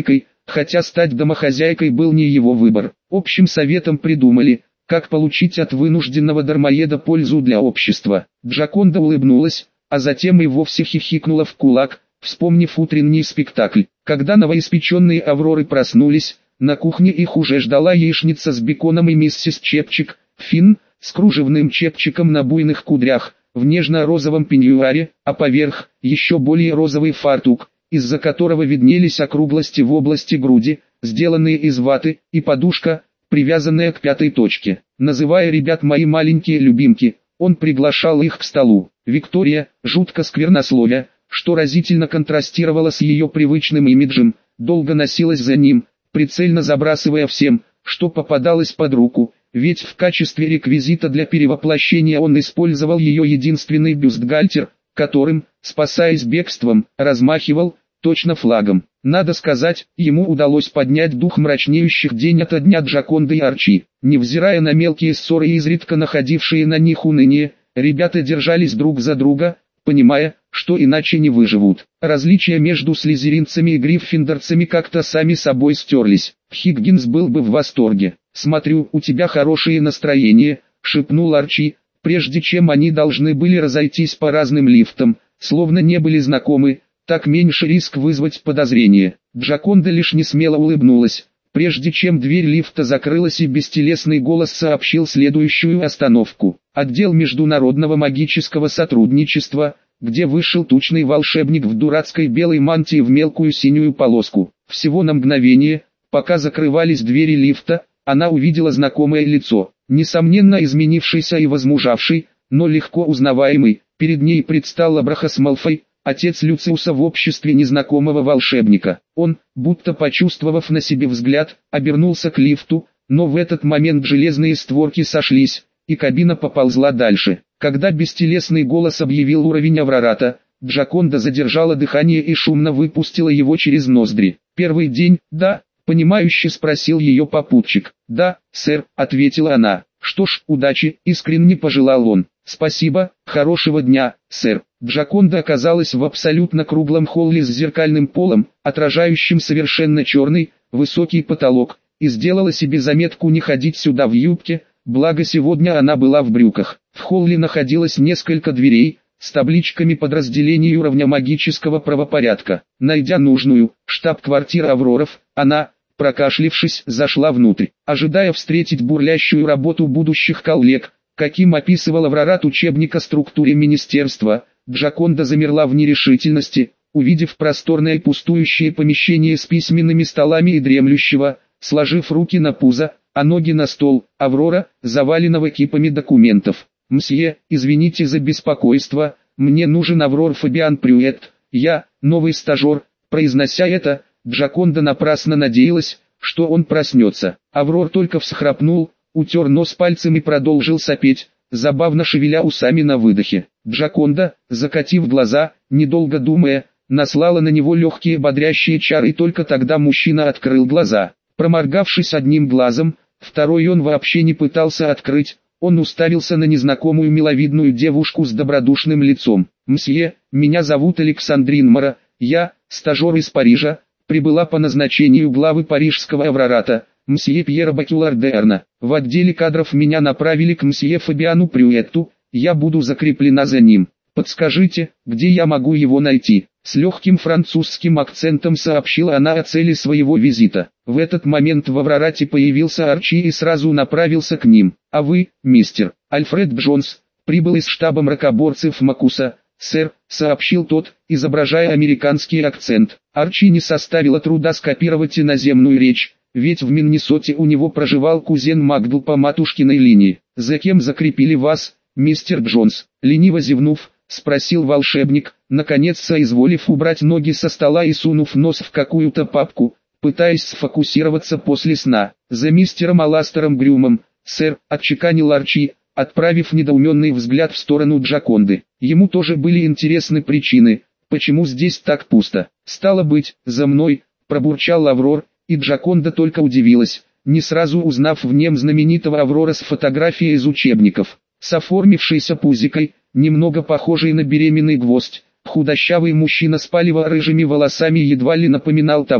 хотя стать домохозяйкой был не его выбор. Общим советом придумали, как получить от вынужденного дармоеда пользу для общества. Джаконда улыбнулась, а затем и вовсе хихикнула в кулак, вспомнив утренний спектакль. Когда новоиспеченные Авроры проснулись, на кухне их уже ждала яичница с беконом и миссис Чепчик, Финн, с кружевным чепчиком на буйных кудрях, в нежно-розовом пеньюаре, а поверх, еще более розовый фартук, из-за которого виднелись округлости в области груди, сделанные из ваты, и подушка, привязанная к пятой точке. Называя ребят «мои маленькие любимки», он приглашал их к столу. Виктория, жутко сквернословя, что разительно контрастировало с ее привычным имиджем, долго носилась за ним, прицельно забрасывая всем, что попадалось под руку, ведь в качестве реквизита для перевоплощения он использовал ее единственный бюстгальтер, которым, спасаясь бегством, размахивал, точно флагом. Надо сказать, ему удалось поднять дух мрачнеющих день ото дня Джаконды и Арчи. Невзирая на мелкие ссоры и изредка находившие на них уныние, ребята держались друг за друга, понимая, что иначе не выживут. Различия между слизеринцами и гриффиндорцами как-то сами собой стерлись. Хиггинс был бы в восторге. «Смотрю, у тебя хорошее настроение», — шепнул Арчи, прежде чем они должны были разойтись по разным лифтам, словно не были знакомы, так меньше риск вызвать подозрение. Джаконда лишь несмело улыбнулась, прежде чем дверь лифта закрылась и бестелесный голос сообщил следующую остановку. Отдел международного магического сотрудничества, где вышел тучный волшебник в дурацкой белой мантии в мелкую синюю полоску. Всего на мгновение, пока закрывались двери лифта, она увидела знакомое лицо, несомненно изменившийся и возмужавший, но легко узнаваемый. Перед ней предстал Абрахас Малфой, отец Люциуса в обществе незнакомого волшебника. Он, будто почувствовав на себе взгляд, обернулся к лифту, но в этот момент железные створки сошлись, и кабина поползла дальше. Когда бестелесный голос объявил уровень Аврората, Джаконда задержала дыхание и шумно выпустила его через ноздри. «Первый день, да?» — понимающе спросил ее попутчик. «Да, сэр», — ответила она. «Что ж, удачи», — искренне пожелал он. «Спасибо, хорошего дня, сэр». Джаконда оказалась в абсолютно круглом холле с зеркальным полом, отражающим совершенно черный, высокий потолок, и сделала себе заметку не ходить сюда в юбке, благо сегодня она была в брюках. В холле находилось несколько дверей, с табличками подразделений уровня магического правопорядка. Найдя нужную, штаб-квартира Авроров, она, прокашлившись, зашла внутрь, ожидая встретить бурлящую работу будущих коллег, каким описывал Аврорат учебник о структуре министерства. Джаконда замерла в нерешительности, увидев просторное пустующее помещение с письменными столами и дремлющего, сложив руки на пузо, а ноги на стол, Аврора, заваленного кипами документов. «Мсье, извините за беспокойство, мне нужен Аврор Фабиан Прюэт, я, новый стажер». Произнося это, Джаконда напрасно надеялась, что он проснется. Аврор только всхрапнул, утер нос пальцем и продолжил сопеть, забавно шевеля усами на выдохе. Джаконда, закатив глаза, недолго думая, наслала на него легкие бодрящие чары, и только тогда мужчина открыл глаза. Проморгавшись одним глазом, второй он вообще не пытался открыть, он уставился на незнакомую миловидную девушку с добродушным лицом. «Мсье, меня зовут Александрин Мара, я, стажер из Парижа, прибыла по назначению главы парижского Аврората, мсье Пьера Бакюлардерна. В отделе кадров меня направили к мсье Фабиану Прюэтту, я буду закреплена за ним. Подскажите, где я могу его найти?» С легким французским акцентом сообщила она о цели своего визита. В этот момент в Аврорате появился Арчи и сразу направился к ним. «А вы, мистер Альфред Джонс, прибыл из штаба мракоборцев Макуса, сэр», — сообщил тот, изображая американский акцент. Арчи не составило труда скопировать иноземную речь, ведь в Миннесоте у него проживал кузен Макдл по матушкиной линии. «За кем закрепили вас, мистер Джонс?» Лениво зевнув, спросил волшебник, наконец соизволив убрать ноги со стола и сунув нос в какую-то папку, пытаясь сфокусироваться после сна. «За мистером Аластером Грюмом, сэр», — отчеканил Арчи, отправив недоуменный взгляд в сторону Джаконды. Ему тоже были интересны причины, почему здесь так пусто. «Стало быть, за мной», — пробурчал Аврор, и Джаконда только удивилась, не сразу узнав в нем знаменитого Аврора с фотографией из учебников. С оформившейся пузикой, немного похожий на беременный гвоздь, худощавый мужчина с палево-рыжими волосами едва ли напоминал того,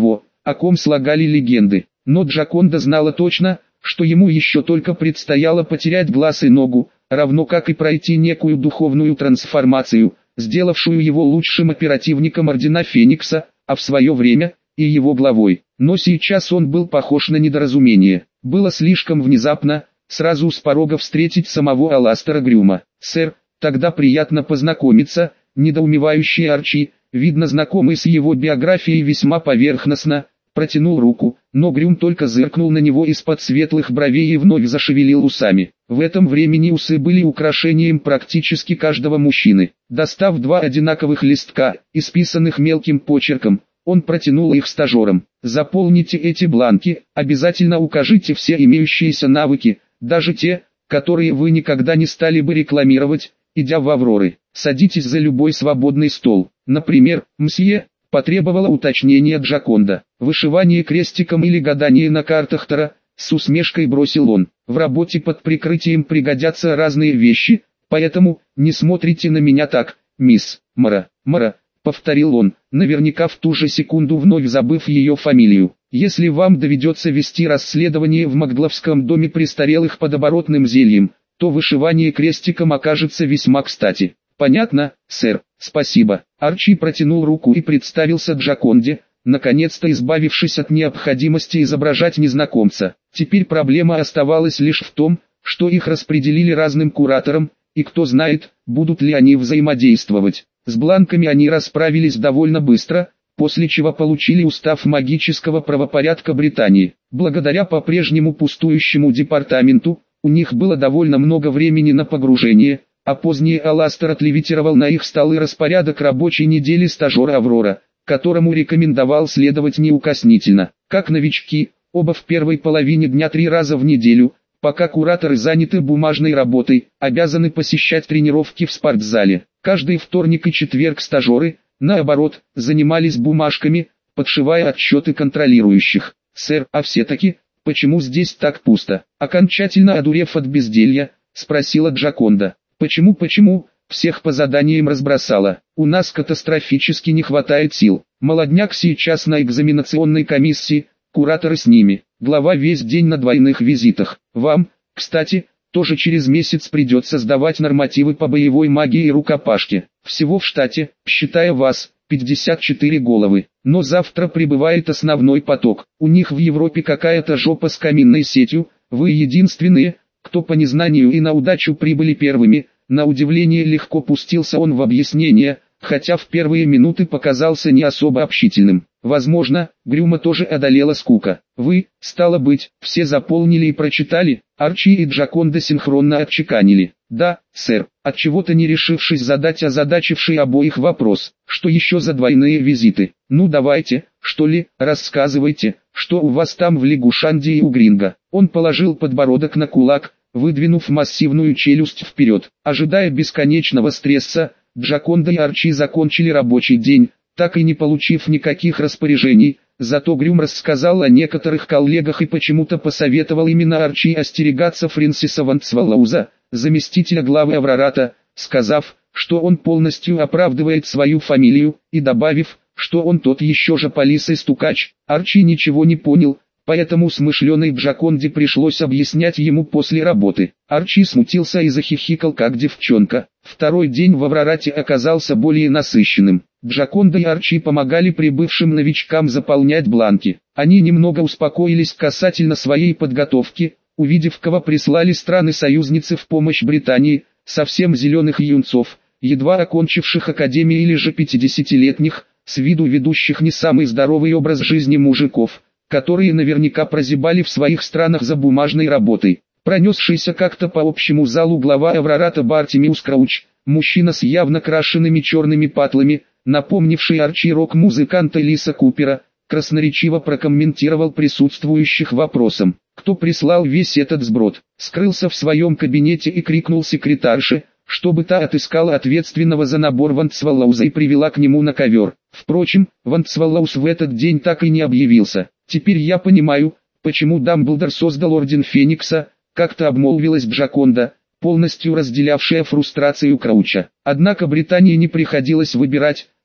о ком слагали легенды. Но Джаконда знала точно, что ему еще только предстояло потерять глаз и ногу, равно как и пройти некую духовную трансформацию, сделавшую его лучшим оперативником Ордена Феникса, а в свое время и его главой. Но сейчас он был похож на недоразумение. Было слишком внезапно, сразу с порога встретить самого Аластера Грюма. «Сэр, тогда приятно познакомиться», — недоумевающий Арчи, видно знакомый с его биографией весьма поверхностно, протянул руку, но Грюм только зыркнул на него из-под светлых бровей и вновь зашевелил усами. В этом времени усы были украшением практически каждого мужчины. Достав два одинаковых листка, исписанных мелким почерком, он протянул их стажерам. «Заполните эти бланки, обязательно укажите все имеющиеся навыки, даже те, которые вы никогда не стали бы рекламировать, идя в Авроры. Садитесь за любой свободный стол. Например, мсье», — потребовало уточнения Джаконда. «Вышивание крестиком или гадание на картах Таро», — с усмешкой бросил он. «В работе под прикрытием пригодятся разные вещи, поэтому не смотрите на меня так, мисс Мара». «Мара», — повторил он, наверняка в ту же секунду вновь забыв ее фамилию. «Если вам доведется вести расследование в Макдловском доме престарелых под оборотным зельем, то вышивание крестиком окажется весьма кстати». «Понятно, сэр, спасибо». Арчи протянул руку и представился Джаконде, наконец-то избавившись от необходимости изображать незнакомца. Теперь проблема оставалась лишь в том, что их распределили разным кураторам, и кто знает, будут ли они взаимодействовать. С бланками они расправились довольно быстро, после чего получили устав магического правопорядка Британии. Благодаря по-прежнему пустующему департаменту, у них было довольно много времени на погружение, а позднее Аластер отлевитировал на их столы распорядок рабочей недели стажера Аврора, которому рекомендовал следовать неукоснительно. Как новички, оба в первой половине дня три раза в неделю, пока кураторы заняты бумажной работой, обязаны посещать тренировки в спортзале. Каждый вторник и четверг стажеры, наоборот, занимались бумажками, подшивая отчеты контролирующих. «Сэр, а все-таки, почему здесь так пусто?» Окончательно одурев от безделья, спросила Джаконда. «Почему, почему?» Всех по заданиям разбросала. «У нас катастрофически не хватает сил. Молодняк сейчас на экзаменационной комиссии, кураторы с ними. Глава весь день на двойных визитах. Вам, кстати, тоже через месяц придется сдавать нормативы по боевой магии и рукопашке. Всего в штате, считая вас, пятьдесят четыре головы. Но завтра прибывает основной поток. У них в Европе какая-то жопа с каминной сетью, вы единственные, кто по незнанию и на удачу прибыли первыми». На удивление легко пустился он в объяснение, хотя в первые минуты показался не особо общительным. Возможно, Грюма тоже одолела скука. «Вы, стало быть, все заполнили и прочитали?» Арчи и Джаконда синхронно отчеканили. «Да, сэр», отчего-то не решившись задать озадачивший обоих вопрос. «Что еще за двойные визиты? Ну давайте, что ли, рассказывайте, что у вас там в Лягушанде и у Гринго». Он положил подбородок на кулак, выдвинув массивную челюсть вперед. Ожидая бесконечного стресса, Джаконда и Арчи закончили рабочий день, так и не получив никаких распоряжений, зато Грюм рассказал о некоторых коллегах и почему-то посоветовал именно Арчи остерегаться Фрэнсиса Вантсваллауза, заместителя главы Аврората, сказав, что он полностью оправдывает свою фамилию, и добавив, что он тот еще же полис и стукач. Арчи ничего не понял, поэтому смышленой Джаконде пришлось объяснять ему после работы. Арчи смутился и захихикал как девчонка. Второй день в Аврорате оказался более насыщенным. Джаконда и Арчи помогали прибывшим новичкам заполнять бланки. Они немного успокоились касательно своей подготовки, увидев, кого прислали страны-союзницы в помощь Британии, совсем зеленых юнцов, едва окончивших академию или же пятидесятилетних, с виду ведущих не самый здоровый образ жизни мужиков, которые наверняка прозябали в своих странах за бумажной работой. Пронесшийся как-то по общему залу глава Аврората Бартимиус Крауч, мужчина с явно крашенными черными патлами, напомнивший Арчи рок-музыканта Лиса Купера, красноречиво прокомментировал присутствующих вопросом, кто прислал весь этот сброд. Скрылся в своем кабинете и крикнул секретарше, чтобы та отыскала ответственного за набор Вантсваллауза и привела к нему на ковер. Впрочем, Вантсваллауз в этот день так и не объявился. «Теперь я понимаю, почему Дамблдор создал Орден Феникса», как-то обмолвилась Джаконда, полностью разделявшая фрустрацию Крауча. Однако Британии не приходилось выбирать,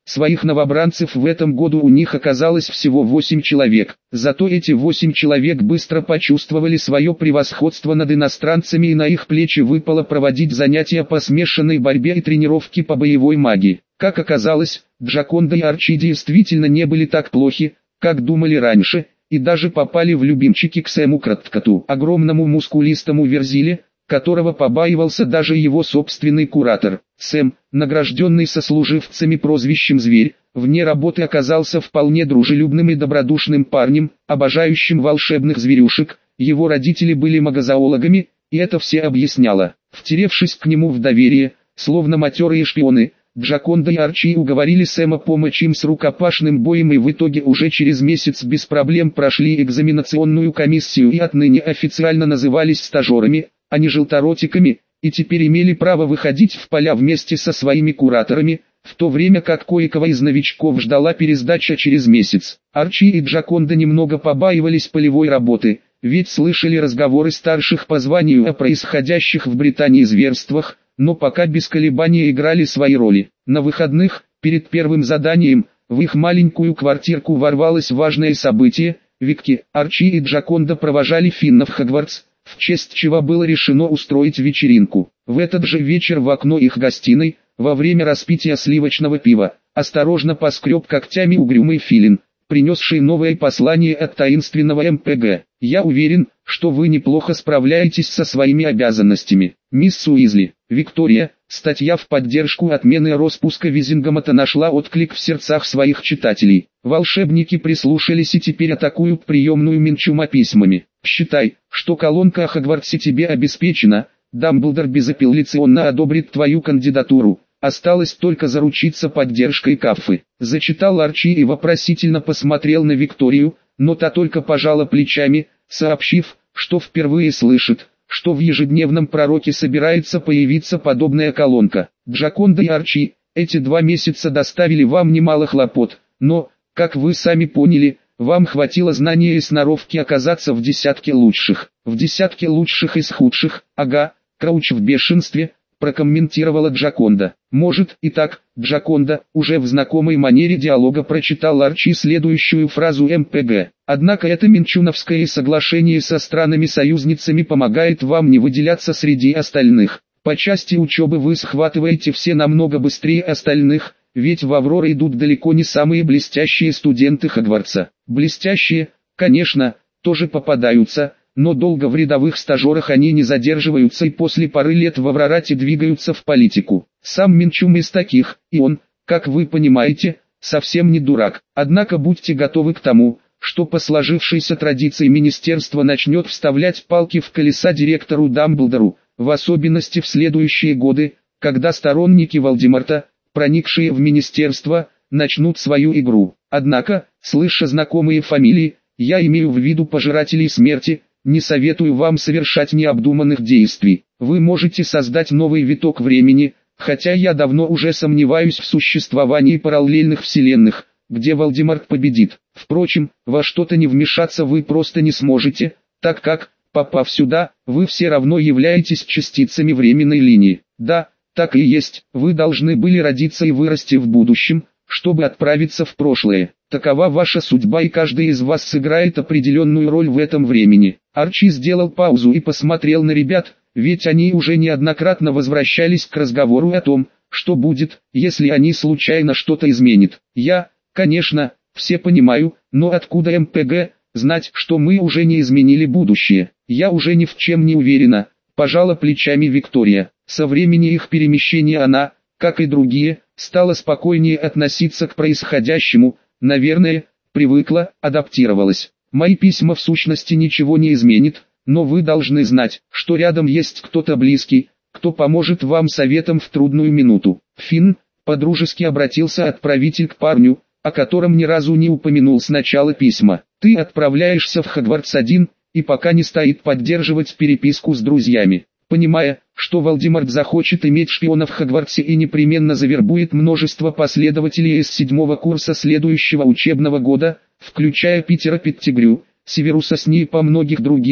Своих новобранцев в этом году у них оказалось всего восемь человек. Зато эти восемь человек быстро почувствовали свое превосходство над иностранцами, и на их плечи выпало проводить занятия по смешанной борьбе и тренировки по боевой магии. Как оказалось, Джоконда и Арчи действительно не были так плохи, как думали раньше, и даже попали в любимчики к Сэму Краткоту, огромному мускулистому верзиле, которого побаивался даже его собственный куратор. Сэм, награжденный сослуживцами прозвищем «Зверь», вне работы оказался вполне дружелюбным и добродушным парнем, обожающим волшебных зверюшек. Его родители были магозоологами, и это все объясняло. Втеревшись к нему в доверие, словно матерые шпионы, Джоконда и Арчи уговорили Сэма помочь им с рукопашным боем, и в итоге уже через месяц без проблем прошли экзаменационную комиссию и отныне официально назывались стажерами, а не желторотиками, и теперь имели право выходить в поля вместе со своими кураторами, в то время как кое-кого из новичков ждала пересдача через месяц. Арчи и Джоконда немного побаивались полевой работы, ведь слышали разговоры старших по званию о происходящих в Британии зверствах, но пока без колебания играли свои роли. На выходных, перед первым заданием, в их маленькую квартирку ворвалось важное событие. Викки, Арчи и Джоконда провожали Финна в Хогвартс, в честь чего было решено устроить вечеринку. В этот же вечер в окно их гостиной, во время распития сливочного пива, осторожно поскреб когтями угрюмый филин, принесший новое послание от таинственного эм пэ гэ. «Я уверен, что вы неплохо справляетесь со своими обязанностями, мисс Уизли». Виктория, статья в поддержку отмены распуска Визингомота нашла отклик в сердцах своих читателей. Волшебники прислушались и теперь атакуют приемную Минчума письмами. «Считай, что колонка о Хогвартсе тебе обеспечена, Дамблдор безапелляционно одобрит твою кандидатуру. Осталось только заручиться поддержкой Каффы», зачитал Арчи и вопросительно посмотрел на Викторию, но та только пожала плечами, сообщив, что впервые слышит, что в ежедневном пророке собирается появиться подобная колонка. «Джоконда и Арчи, эти два месяца доставили вам немало хлопот, но, как вы сами поняли, вам хватило знания и сноровки оказаться в десятке лучших». «В десятке лучших из худших, ага», Крауч в бешенстве, прокомментировала Джоконда. «Может и так», Джоконда, уже в знакомой манере диалога прочитал Арчи следующую фразу эм пэ гэ. «Однако это Минчуновское соглашение со странами-союзницами помогает вам не выделяться среди остальных. По части учебы вы схватываете все намного быстрее остальных, ведь в Авроры идут далеко не самые блестящие студенты Хогвартса. Блестящие, конечно, тоже попадаются, но долго в рядовых стажерах они не задерживаются и после пары лет в Аврорате двигаются в политику. Сам Минчум из таких, и он, как вы понимаете, совсем не дурак. Однако будьте готовы к тому, что по сложившейся традиции министерство начнет вставлять палки в колеса директору Дамблдору, в особенности в следующие годы, когда сторонники Волдеморта, проникшие в министерство, начнут свою игру. Однако, слыша знакомые фамилии, я имею в виду пожирателей смерти, не советую вам совершать необдуманных действий. Вы можете создать новый виток времени, хотя я давно уже сомневаюсь в существовании параллельных вселенных, где Волдеморт победит. Впрочем, во что-то не вмешаться вы просто не сможете, так как, попав сюда, вы все равно являетесь частицами временной линии. Да, так и есть, вы должны были родиться и вырасти в будущем, чтобы отправиться в прошлое. Такова ваша судьба, и каждый из вас сыграет определенную роль в этом времени. Арчи сделал паузу и посмотрел на ребят, ведь они уже неоднократно возвращались к разговору о том, что будет, если они случайно что-то изменят. Я, конечно, все понимаю, но откуда эм пэ гэ знать, что мы уже не изменили будущее? Я уже ни в чем не уверена, пожала плечами Виктория. Со времени их перемещения она, как и другие, стала спокойнее относиться к происходящему, наверное, привыкла, адаптировалась. Мои письма в сущности ничего не изменит, но вы должны знать, что рядом есть кто-то близкий, кто поможет вам советом в трудную минуту. Финн, подружески обратился отправитель к парню, о котором ни разу не упомянул с начала письма. Ты отправляешься в Хогвартс один, и пока не стоит поддерживать переписку с друзьями. Понимая, что Волдеморт захочет иметь шпиона в Хогвартсе и непременно завербует множество последователей из седьмого курса следующего учебного года, включая Питера Петтигрю, Северуса Снейпа и многих других,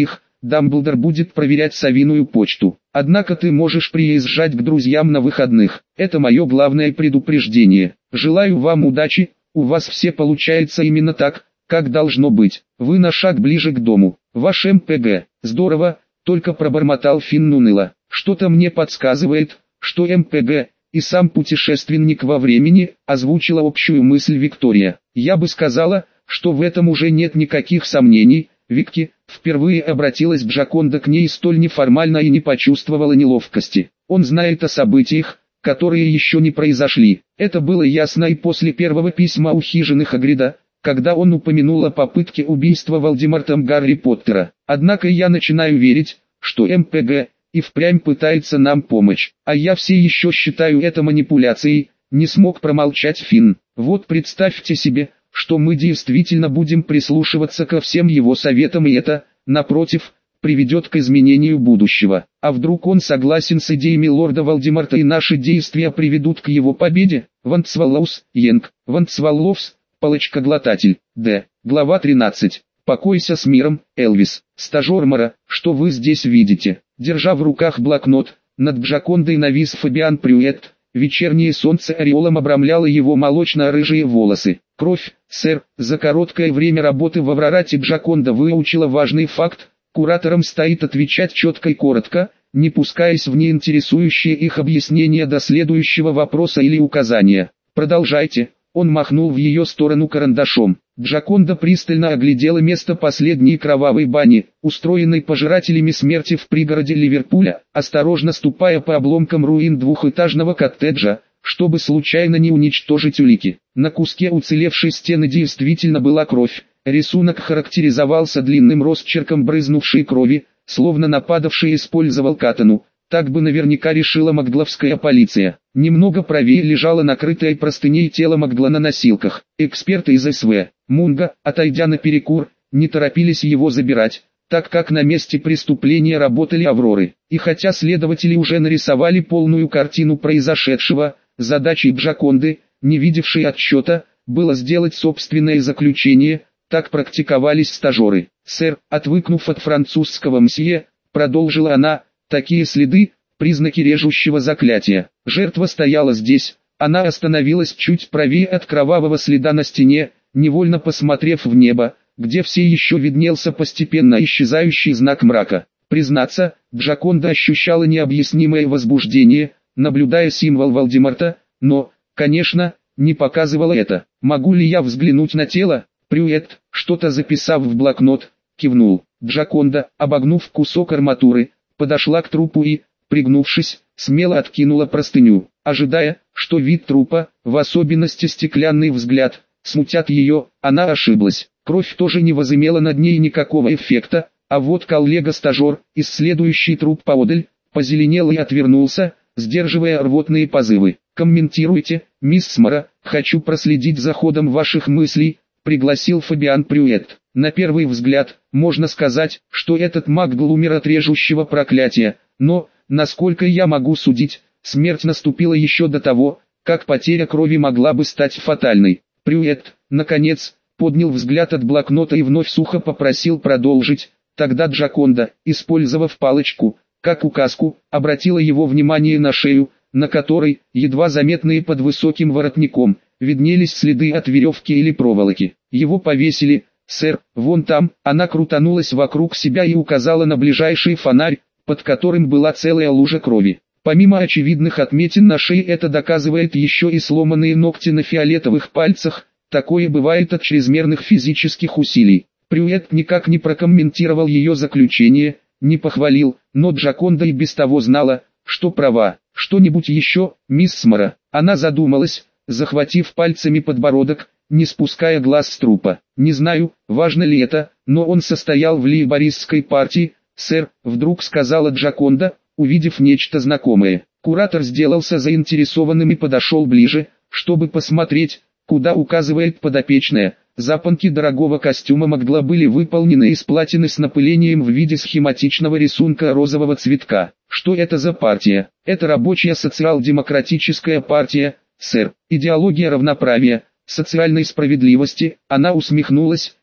Дамблдор будет проверять совиную почту. Однако ты можешь приезжать к друзьям на выходных. Это мое главное предупреждение. Желаю вам удачи, у вас все получается именно так, как должно быть. Вы на шаг ближе к дому. Ваш эм пэ гэ. Здорово, только пробормотал Финн уныло. Что-то мне подсказывает, что эм пэ гэ и сам путешественник во времени, озвучила общую мысль Виктория. Я бы сказала, что в этом уже нет никаких сомнений. Викки впервые обратилась Джаконда к ней столь неформально и не почувствовала неловкости. Он знает о событиях, которые еще не произошли. Это было ясно и после первого письма у хижины Хагрида, когда он упомянул о попытке убийства Волдемортом Гарри Поттера. Однако я начинаю верить, что эм пэ гэ и впрямь пытается нам помочь. А я все еще считаю это манипуляцией, не смог промолчать Финн. Вот представьте себе, что мы действительно будем прислушиваться ко всем его советам, и это, напротив, приведет к изменению будущего. А вдруг он согласен с идеями лорда Волдеморта и наши действия приведут к его победе? Вантсваллоус, Йенг, Вантсвалловс, палочкоглотатель, Д. Глава тринадцать. Покойся с миром, Элвис. Стажер Мора, что вы здесь видите? Держа в руках блокнот, над Джакондой навис Фабиан Прюэт. Вечернее солнце ореолом обрамляло его молочно-рыжие волосы. Кровь, сэр. За короткое время работы в Аврорате Джаконда выучила важный факт. Кураторам стоит отвечать четко и коротко, не пускаясь в неинтересующие их объяснения до следующего вопроса или указания. Продолжайте. Он махнул в ее сторону карандашом. Джаконда пристально оглядела место последней кровавой бани, устроенной пожирателями смерти в пригороде Ливерпуля, осторожно ступая по обломкам руин двухэтажного коттеджа, чтобы случайно не уничтожить улики. На куске уцелевшей стены действительно была кровь. Рисунок характеризовался длинным росчерком брызнувшей крови, словно нападавший использовал катану. Так бы наверняка решила макгловская полиция. Немного правее лежало накрытое простыней тело Макгла на носилках. Эксперты из эс вэ, Мунга, отойдя на перекур, не торопились его забирать, так как на месте преступления работали Авроры. И хотя следователи уже нарисовали полную картину произошедшего, задачей Джаконды, не видевшей отсчета, было сделать собственное заключение. Так практиковались стажеры. «Сэр, отвыкнув от французского мсье», продолжила она, такие следы, признаки режущего заклятия. Жертва стояла здесь, она остановилась чуть правее от кровавого следа на стене, невольно посмотрев в небо, где все еще виднелся постепенно исчезающий знак мрака. Признаться, Джаконда ощущала необъяснимое возбуждение, наблюдая символ Волдеморта, но, конечно, не показывала это. «Могу ли я взглянуть на тело?» Прюэт, что-то записав в блокнот, кивнул. Джаконда, обогнув кусок арматуры, подошла к трупу и, пригнувшись, смело откинула простыню, ожидая, что вид трупа, в особенности стеклянный взгляд, смутят ее. Она ошиблась. Кровь тоже не возымела над ней никакого эффекта, а вот коллега-стажер, исследующий труп поодаль, позеленел и отвернулся, сдерживая рвотные позывы. «Комментируйте, мисс Мора, хочу проследить за ходом ваших мыслей», пригласил Фабиан Прюэт. На первый взгляд, можно сказать, что этот Макгл умер от режущего проклятия, но, насколько я могу судить, смерть наступила еще до того, как потеря крови могла бы стать фатальной. Прюэт, наконец, поднял взгляд от блокнота и вновь сухо попросил продолжить. Тогда Джаконда, использовав палочку, как указку, обратила его внимание на шею, на которой, едва заметные под высоким воротником, виднелись следы от веревки или проволоки. Его повесили, сэр, вон там. Она крутанулась вокруг себя и указала на ближайший фонарь, под которым была целая лужа крови. Помимо очевидных отметин на шее, это доказывает еще и сломанные ногти на фиолетовых пальцах. Такое бывает от чрезмерных физических усилий. Прюэт никак не прокомментировал ее заключение, не похвалил, но Джаконда и без того знала, что права. «Что-нибудь еще, мисс Мора?» Она задумалась, захватив пальцами подбородок, не спуская глаз с трупа. «Не знаю, важно ли это, но он состоял в лейбористской партии, сэр», вдруг сказала Джаконда, увидев нечто знакомое. Куратор сделался заинтересованным и подошел ближе, чтобы посмотреть, куда указывает подопечная. Запонки дорогого костюма Макгла были выполнены из платины с напылением в виде схематичного рисунка розового цветка. «Что это за партия?» «Это рабочая социал-демократическая партия, сэр. Идеология равноправия, социальной справедливости». Она усмехнулась,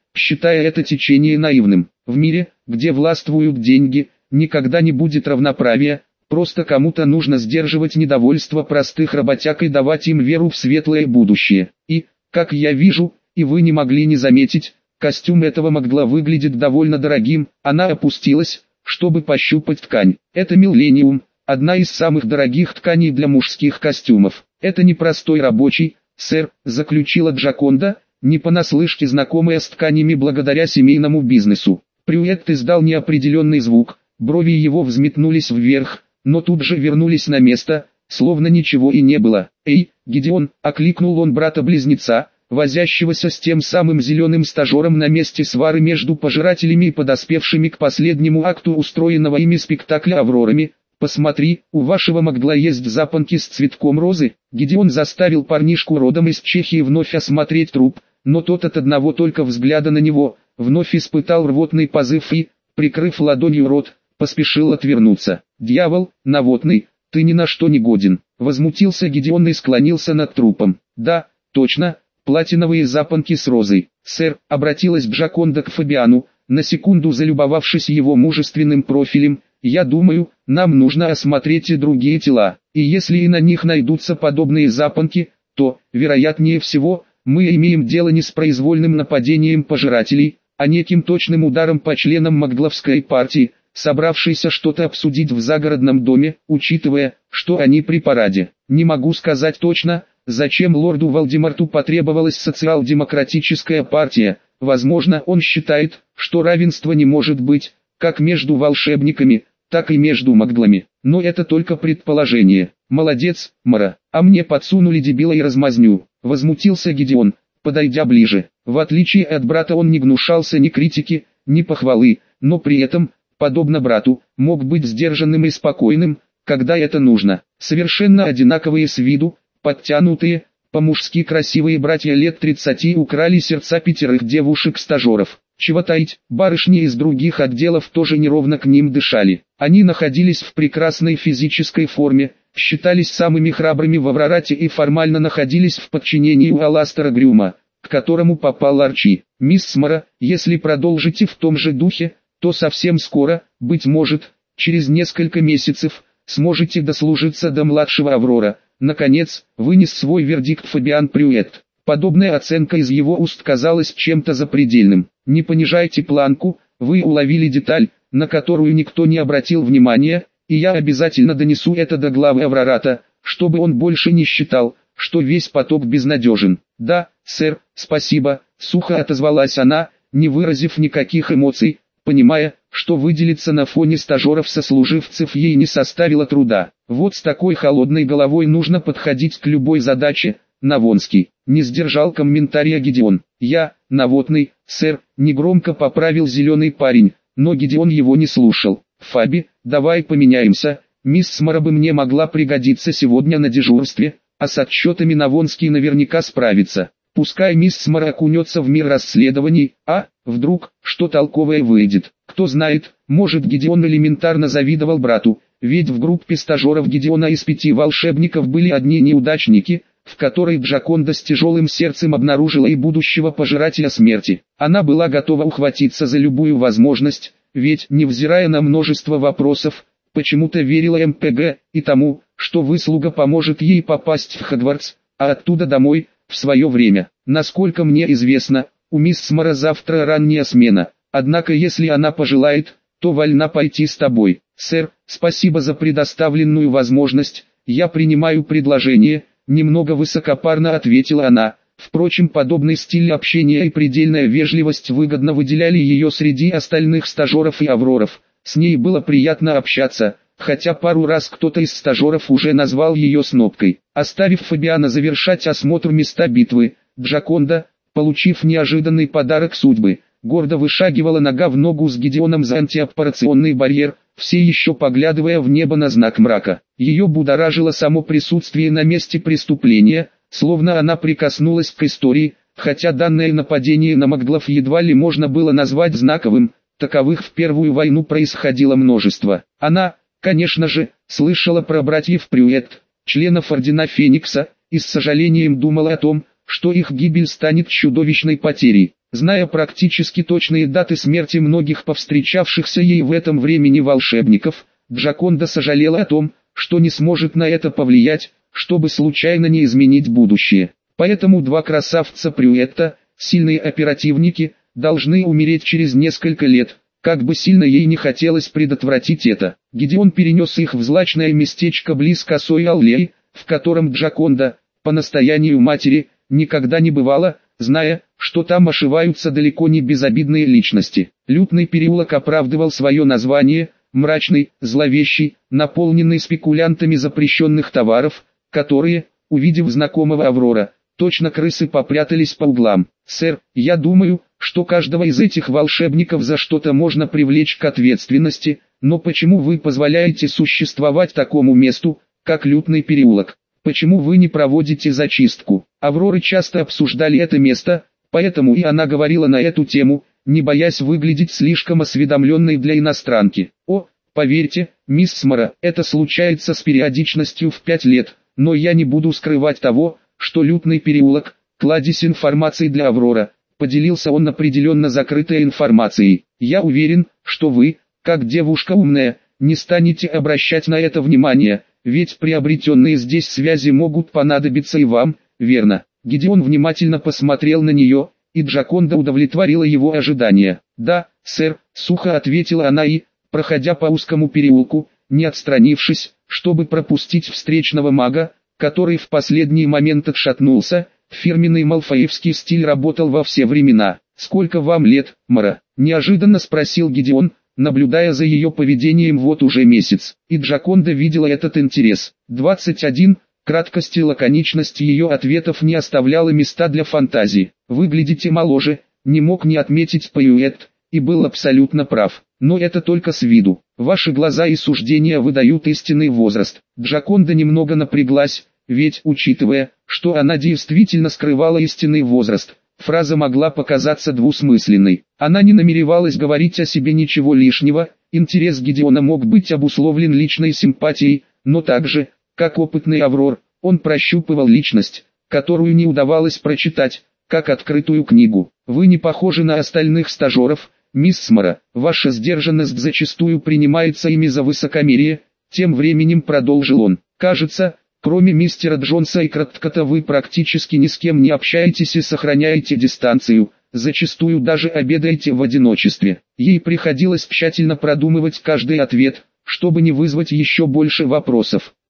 считая это течение наивным. В мире, где властвуют деньги, никогда не будет равноправия, просто кому-то нужно сдерживать недовольство простых работяг и давать им веру в светлое будущее. И, как я вижу, и вы не могли не заметить, костюм этого Магла выглядит довольно дорогим. Она опустилась, чтобы пощупать ткань. Это Миллениум, одна из самых дорогих тканей для мужских костюмов. Это не простой рабочий, сэр, заключила Джаконда, не понаслышке знакомая с тканями благодаря семейному бизнесу. Прюетт издал неопределенный звук, брови его взметнулись вверх, но тут же вернулись на место, словно ничего и не было. «Эй, Гидеон!» — окликнул он брата-близнеца, возящегося с тем самым зеленым стажером на месте свары между пожирателями и подоспевшими к последнему акту устроенного ими спектакля «Аврорами». «Посмотри, у вашего Магла есть запонки с цветком розы». Гидеон заставил парнишку родом из Чехии вновь осмотреть труп, но тот от одного только взгляда на него, вновь испытал рвотный позыв и, прикрыв ладонью рот, поспешил отвернуться. «Дьявол, наводный, ты ни на что не годен», — возмутился Гидеон и склонился над трупом. «Да, точно, платиновые запонки с розой. Сэр», — обратилась Джаконда к Фабиану, на секунду залюбовавшись его мужественным профилем, «я думаю, нам нужно осмотреть и другие тела, и если и на них найдутся подобные запонки, то, вероятнее всего, мы имеем дело не с произвольным нападением пожирателей, а неким точным ударом по членам Магловской партии, собравшейся что-то обсудить в загородном доме, учитывая, что они при параде. Не могу сказать точно, зачем лорду Вальдемарту потребовалась социал-демократическая партия. Возможно, он считает, что равенства не может быть, как между волшебниками, так и между маглами. Но это только предположение. Молодец, Мара, а мне подсунули дебила и размазню. Возмутился Гидеон, подойдя ближе. В отличие от брата он не гнушался ни критики, ни похвалы, но при этом, подобно брату, мог быть сдержанным и спокойным, когда это нужно. Совершенно одинаковые с виду, подтянутые, по-мужски красивые братья лет тридцати украли сердца пятерых девушек-стажеров. Чего таить, барышни из других отделов тоже неровно к ним дышали. Они находились в прекрасной физической форме, считались самыми храбрыми в Аврорате и формально находились в подчинении у Аластера Грюма, к которому попал Арчи. «Мисс Мара, если продолжите в том же духе, то совсем скоро, быть может, через несколько месяцев, сможете дослужиться до младшего Аврора», наконец, вынес свой вердикт Фабиан Прюетт. Подобная оценка из его уст казалась чем-то запредельным. «Не понижайте планку, вы уловили деталь, на которую никто не обратил внимания, и я обязательно донесу это до главы Аврората, чтобы он больше не считал, что весь поток безнадежен». «Да, сэр, спасибо», — сухо отозвалась она, не выразив никаких эмоций, понимая, что выделиться на фоне стажеров-сослуживцев ей не составило труда. Вот с такой холодной головой нужно подходить к любой задаче. Навонский не сдержал комментария Гидеон. «Я, Наводный, сэр», негромко поправил зеленый парень, но Гидеон его не слушал. «Фаби, давай поменяемся, мисс Мара бы мне могла пригодиться сегодня на дежурстве, а с отчетами Навонский наверняка справится. Пускай мисс Мара окунется в мир расследований, а, вдруг, что толковое выйдет. Кто знает, может Гидеон элементарно завидовал брату, ведь в группе стажеров Гидеона из пяти волшебников были одни неудачники, в которой Джаконда с тяжелым сердцем обнаружила и будущего пожирателя смерти. Она была готова ухватиться за любую возможность, ведь, невзирая на множество вопросов, почему-то верила эм пэ гэ и тому, что выслуга поможет ей попасть в Хогвартс, а оттуда домой, в свое время. Насколько мне известно, у мисс Мара завтра ранняя смена, однако если она пожелает, то вольна пойти с тобой. «Сэр, спасибо за предоставленную возможность, я принимаю предложение», немного высокопарно ответила она. Впрочем, подобный стиль общения и предельная вежливость выгодно выделяли ее среди остальных стажеров и авроров. С ней было приятно общаться, хотя пару раз кто-то из стажеров уже назвал ее снобкой. Оставив Фабиана завершать осмотр места битвы, Джаконда, получив неожиданный подарок судьбы, гордо вышагивала нога в ногу с Гидеоном за антиаппарационный барьер, все еще поглядывая в небо на знак мрака. Ее будоражило само присутствие на месте преступления, словно она прикоснулась к истории, хотя данное нападение на маглов едва ли можно было назвать знаковым, таковых в Первую войну происходило множество. Она, конечно же, слышала про братьев Прюетт, членов Ордена Феникса, и с сожалением думала о том, что их гибель станет чудовищной потерей. Зная практически точные даты смерти многих повстречавшихся ей в этом времени волшебников, Джаконда сожалела о том, что не сможет на это повлиять, чтобы случайно не изменить будущее. Поэтому два красавца Прюэтта, сильные оперативники, должны умереть через несколько лет, как бы сильно ей не хотелось предотвратить это. Гидеон перенес их в злачное местечко близ Косой Аллеи, в котором Джаконда, по настоянию матери, никогда не бывала, зная, что там ошиваются далеко не безобидные личности. Лютный переулок оправдывал свое название, мрачный, зловещий, наполненный спекулянтами запрещенных товаров, которые, увидев знакомого Аврора, точно крысы попрятались по углам. «Сэр, я думаю, что каждого из этих волшебников за что-то можно привлечь к ответственности, но почему вы позволяете существовать такому месту, как Лютный переулок? Почему вы не проводите зачистку?» Авроры часто обсуждали это место, поэтому и она говорила на эту тему, не боясь выглядеть слишком осведомленной для иностранки. «О, поверьте, мисс Смара, это случается с периодичностью в пять лет, но я не буду скрывать того, что Лютный переулок – кладезь информации для Аврора», поделился он определенно закрытой информацией. «Я уверен, что вы, как девушка умная, не станете обращать на это внимание, ведь приобретенные здесь связи могут понадобиться и вам, верно?» Гидеон внимательно посмотрел на нее, и Джаконда удовлетворила его ожидания. «Да, сэр», — сухо ответила она и, проходя по узкому переулку, не отстранившись, чтобы пропустить встречного мага, который в последний момент отшатнулся, фирменный малфоевский стиль работал во все времена. «Сколько вам лет, Мара?» — неожиданно спросил Гидеон, наблюдая за ее поведением вот уже месяц. И Джаконда видела этот интерес. «двадцать один», краткость и лаконичность ее ответов не оставляла места для фантазии. «Выглядите моложе», не мог не отметить Прюэтт, и был абсолютно прав. «Но это только с виду. Ваши глаза и суждения выдают истинный возраст». Джаконда немного напряглась, ведь, учитывая, что она действительно скрывала истинный возраст, фраза могла показаться двусмысленной. Она не намеревалась говорить о себе ничего лишнего, интерес Гидеона мог быть обусловлен личной симпатией, но также, как опытный Аврор, он прощупывал личность, которую не удавалось прочитать, как открытую книгу. «Вы не похожи на остальных стажеров, мисс Смара, ваша сдержанность зачастую принимается ими за высокомерие», тем временем продолжил он. «Кажется, кроме мистера Джонса и Краткота вы практически ни с кем не общаетесь и сохраняете дистанцию, зачастую даже обедаете в одиночестве». Ей приходилось тщательно продумывать каждый ответ, чтобы не вызвать еще больше вопросов.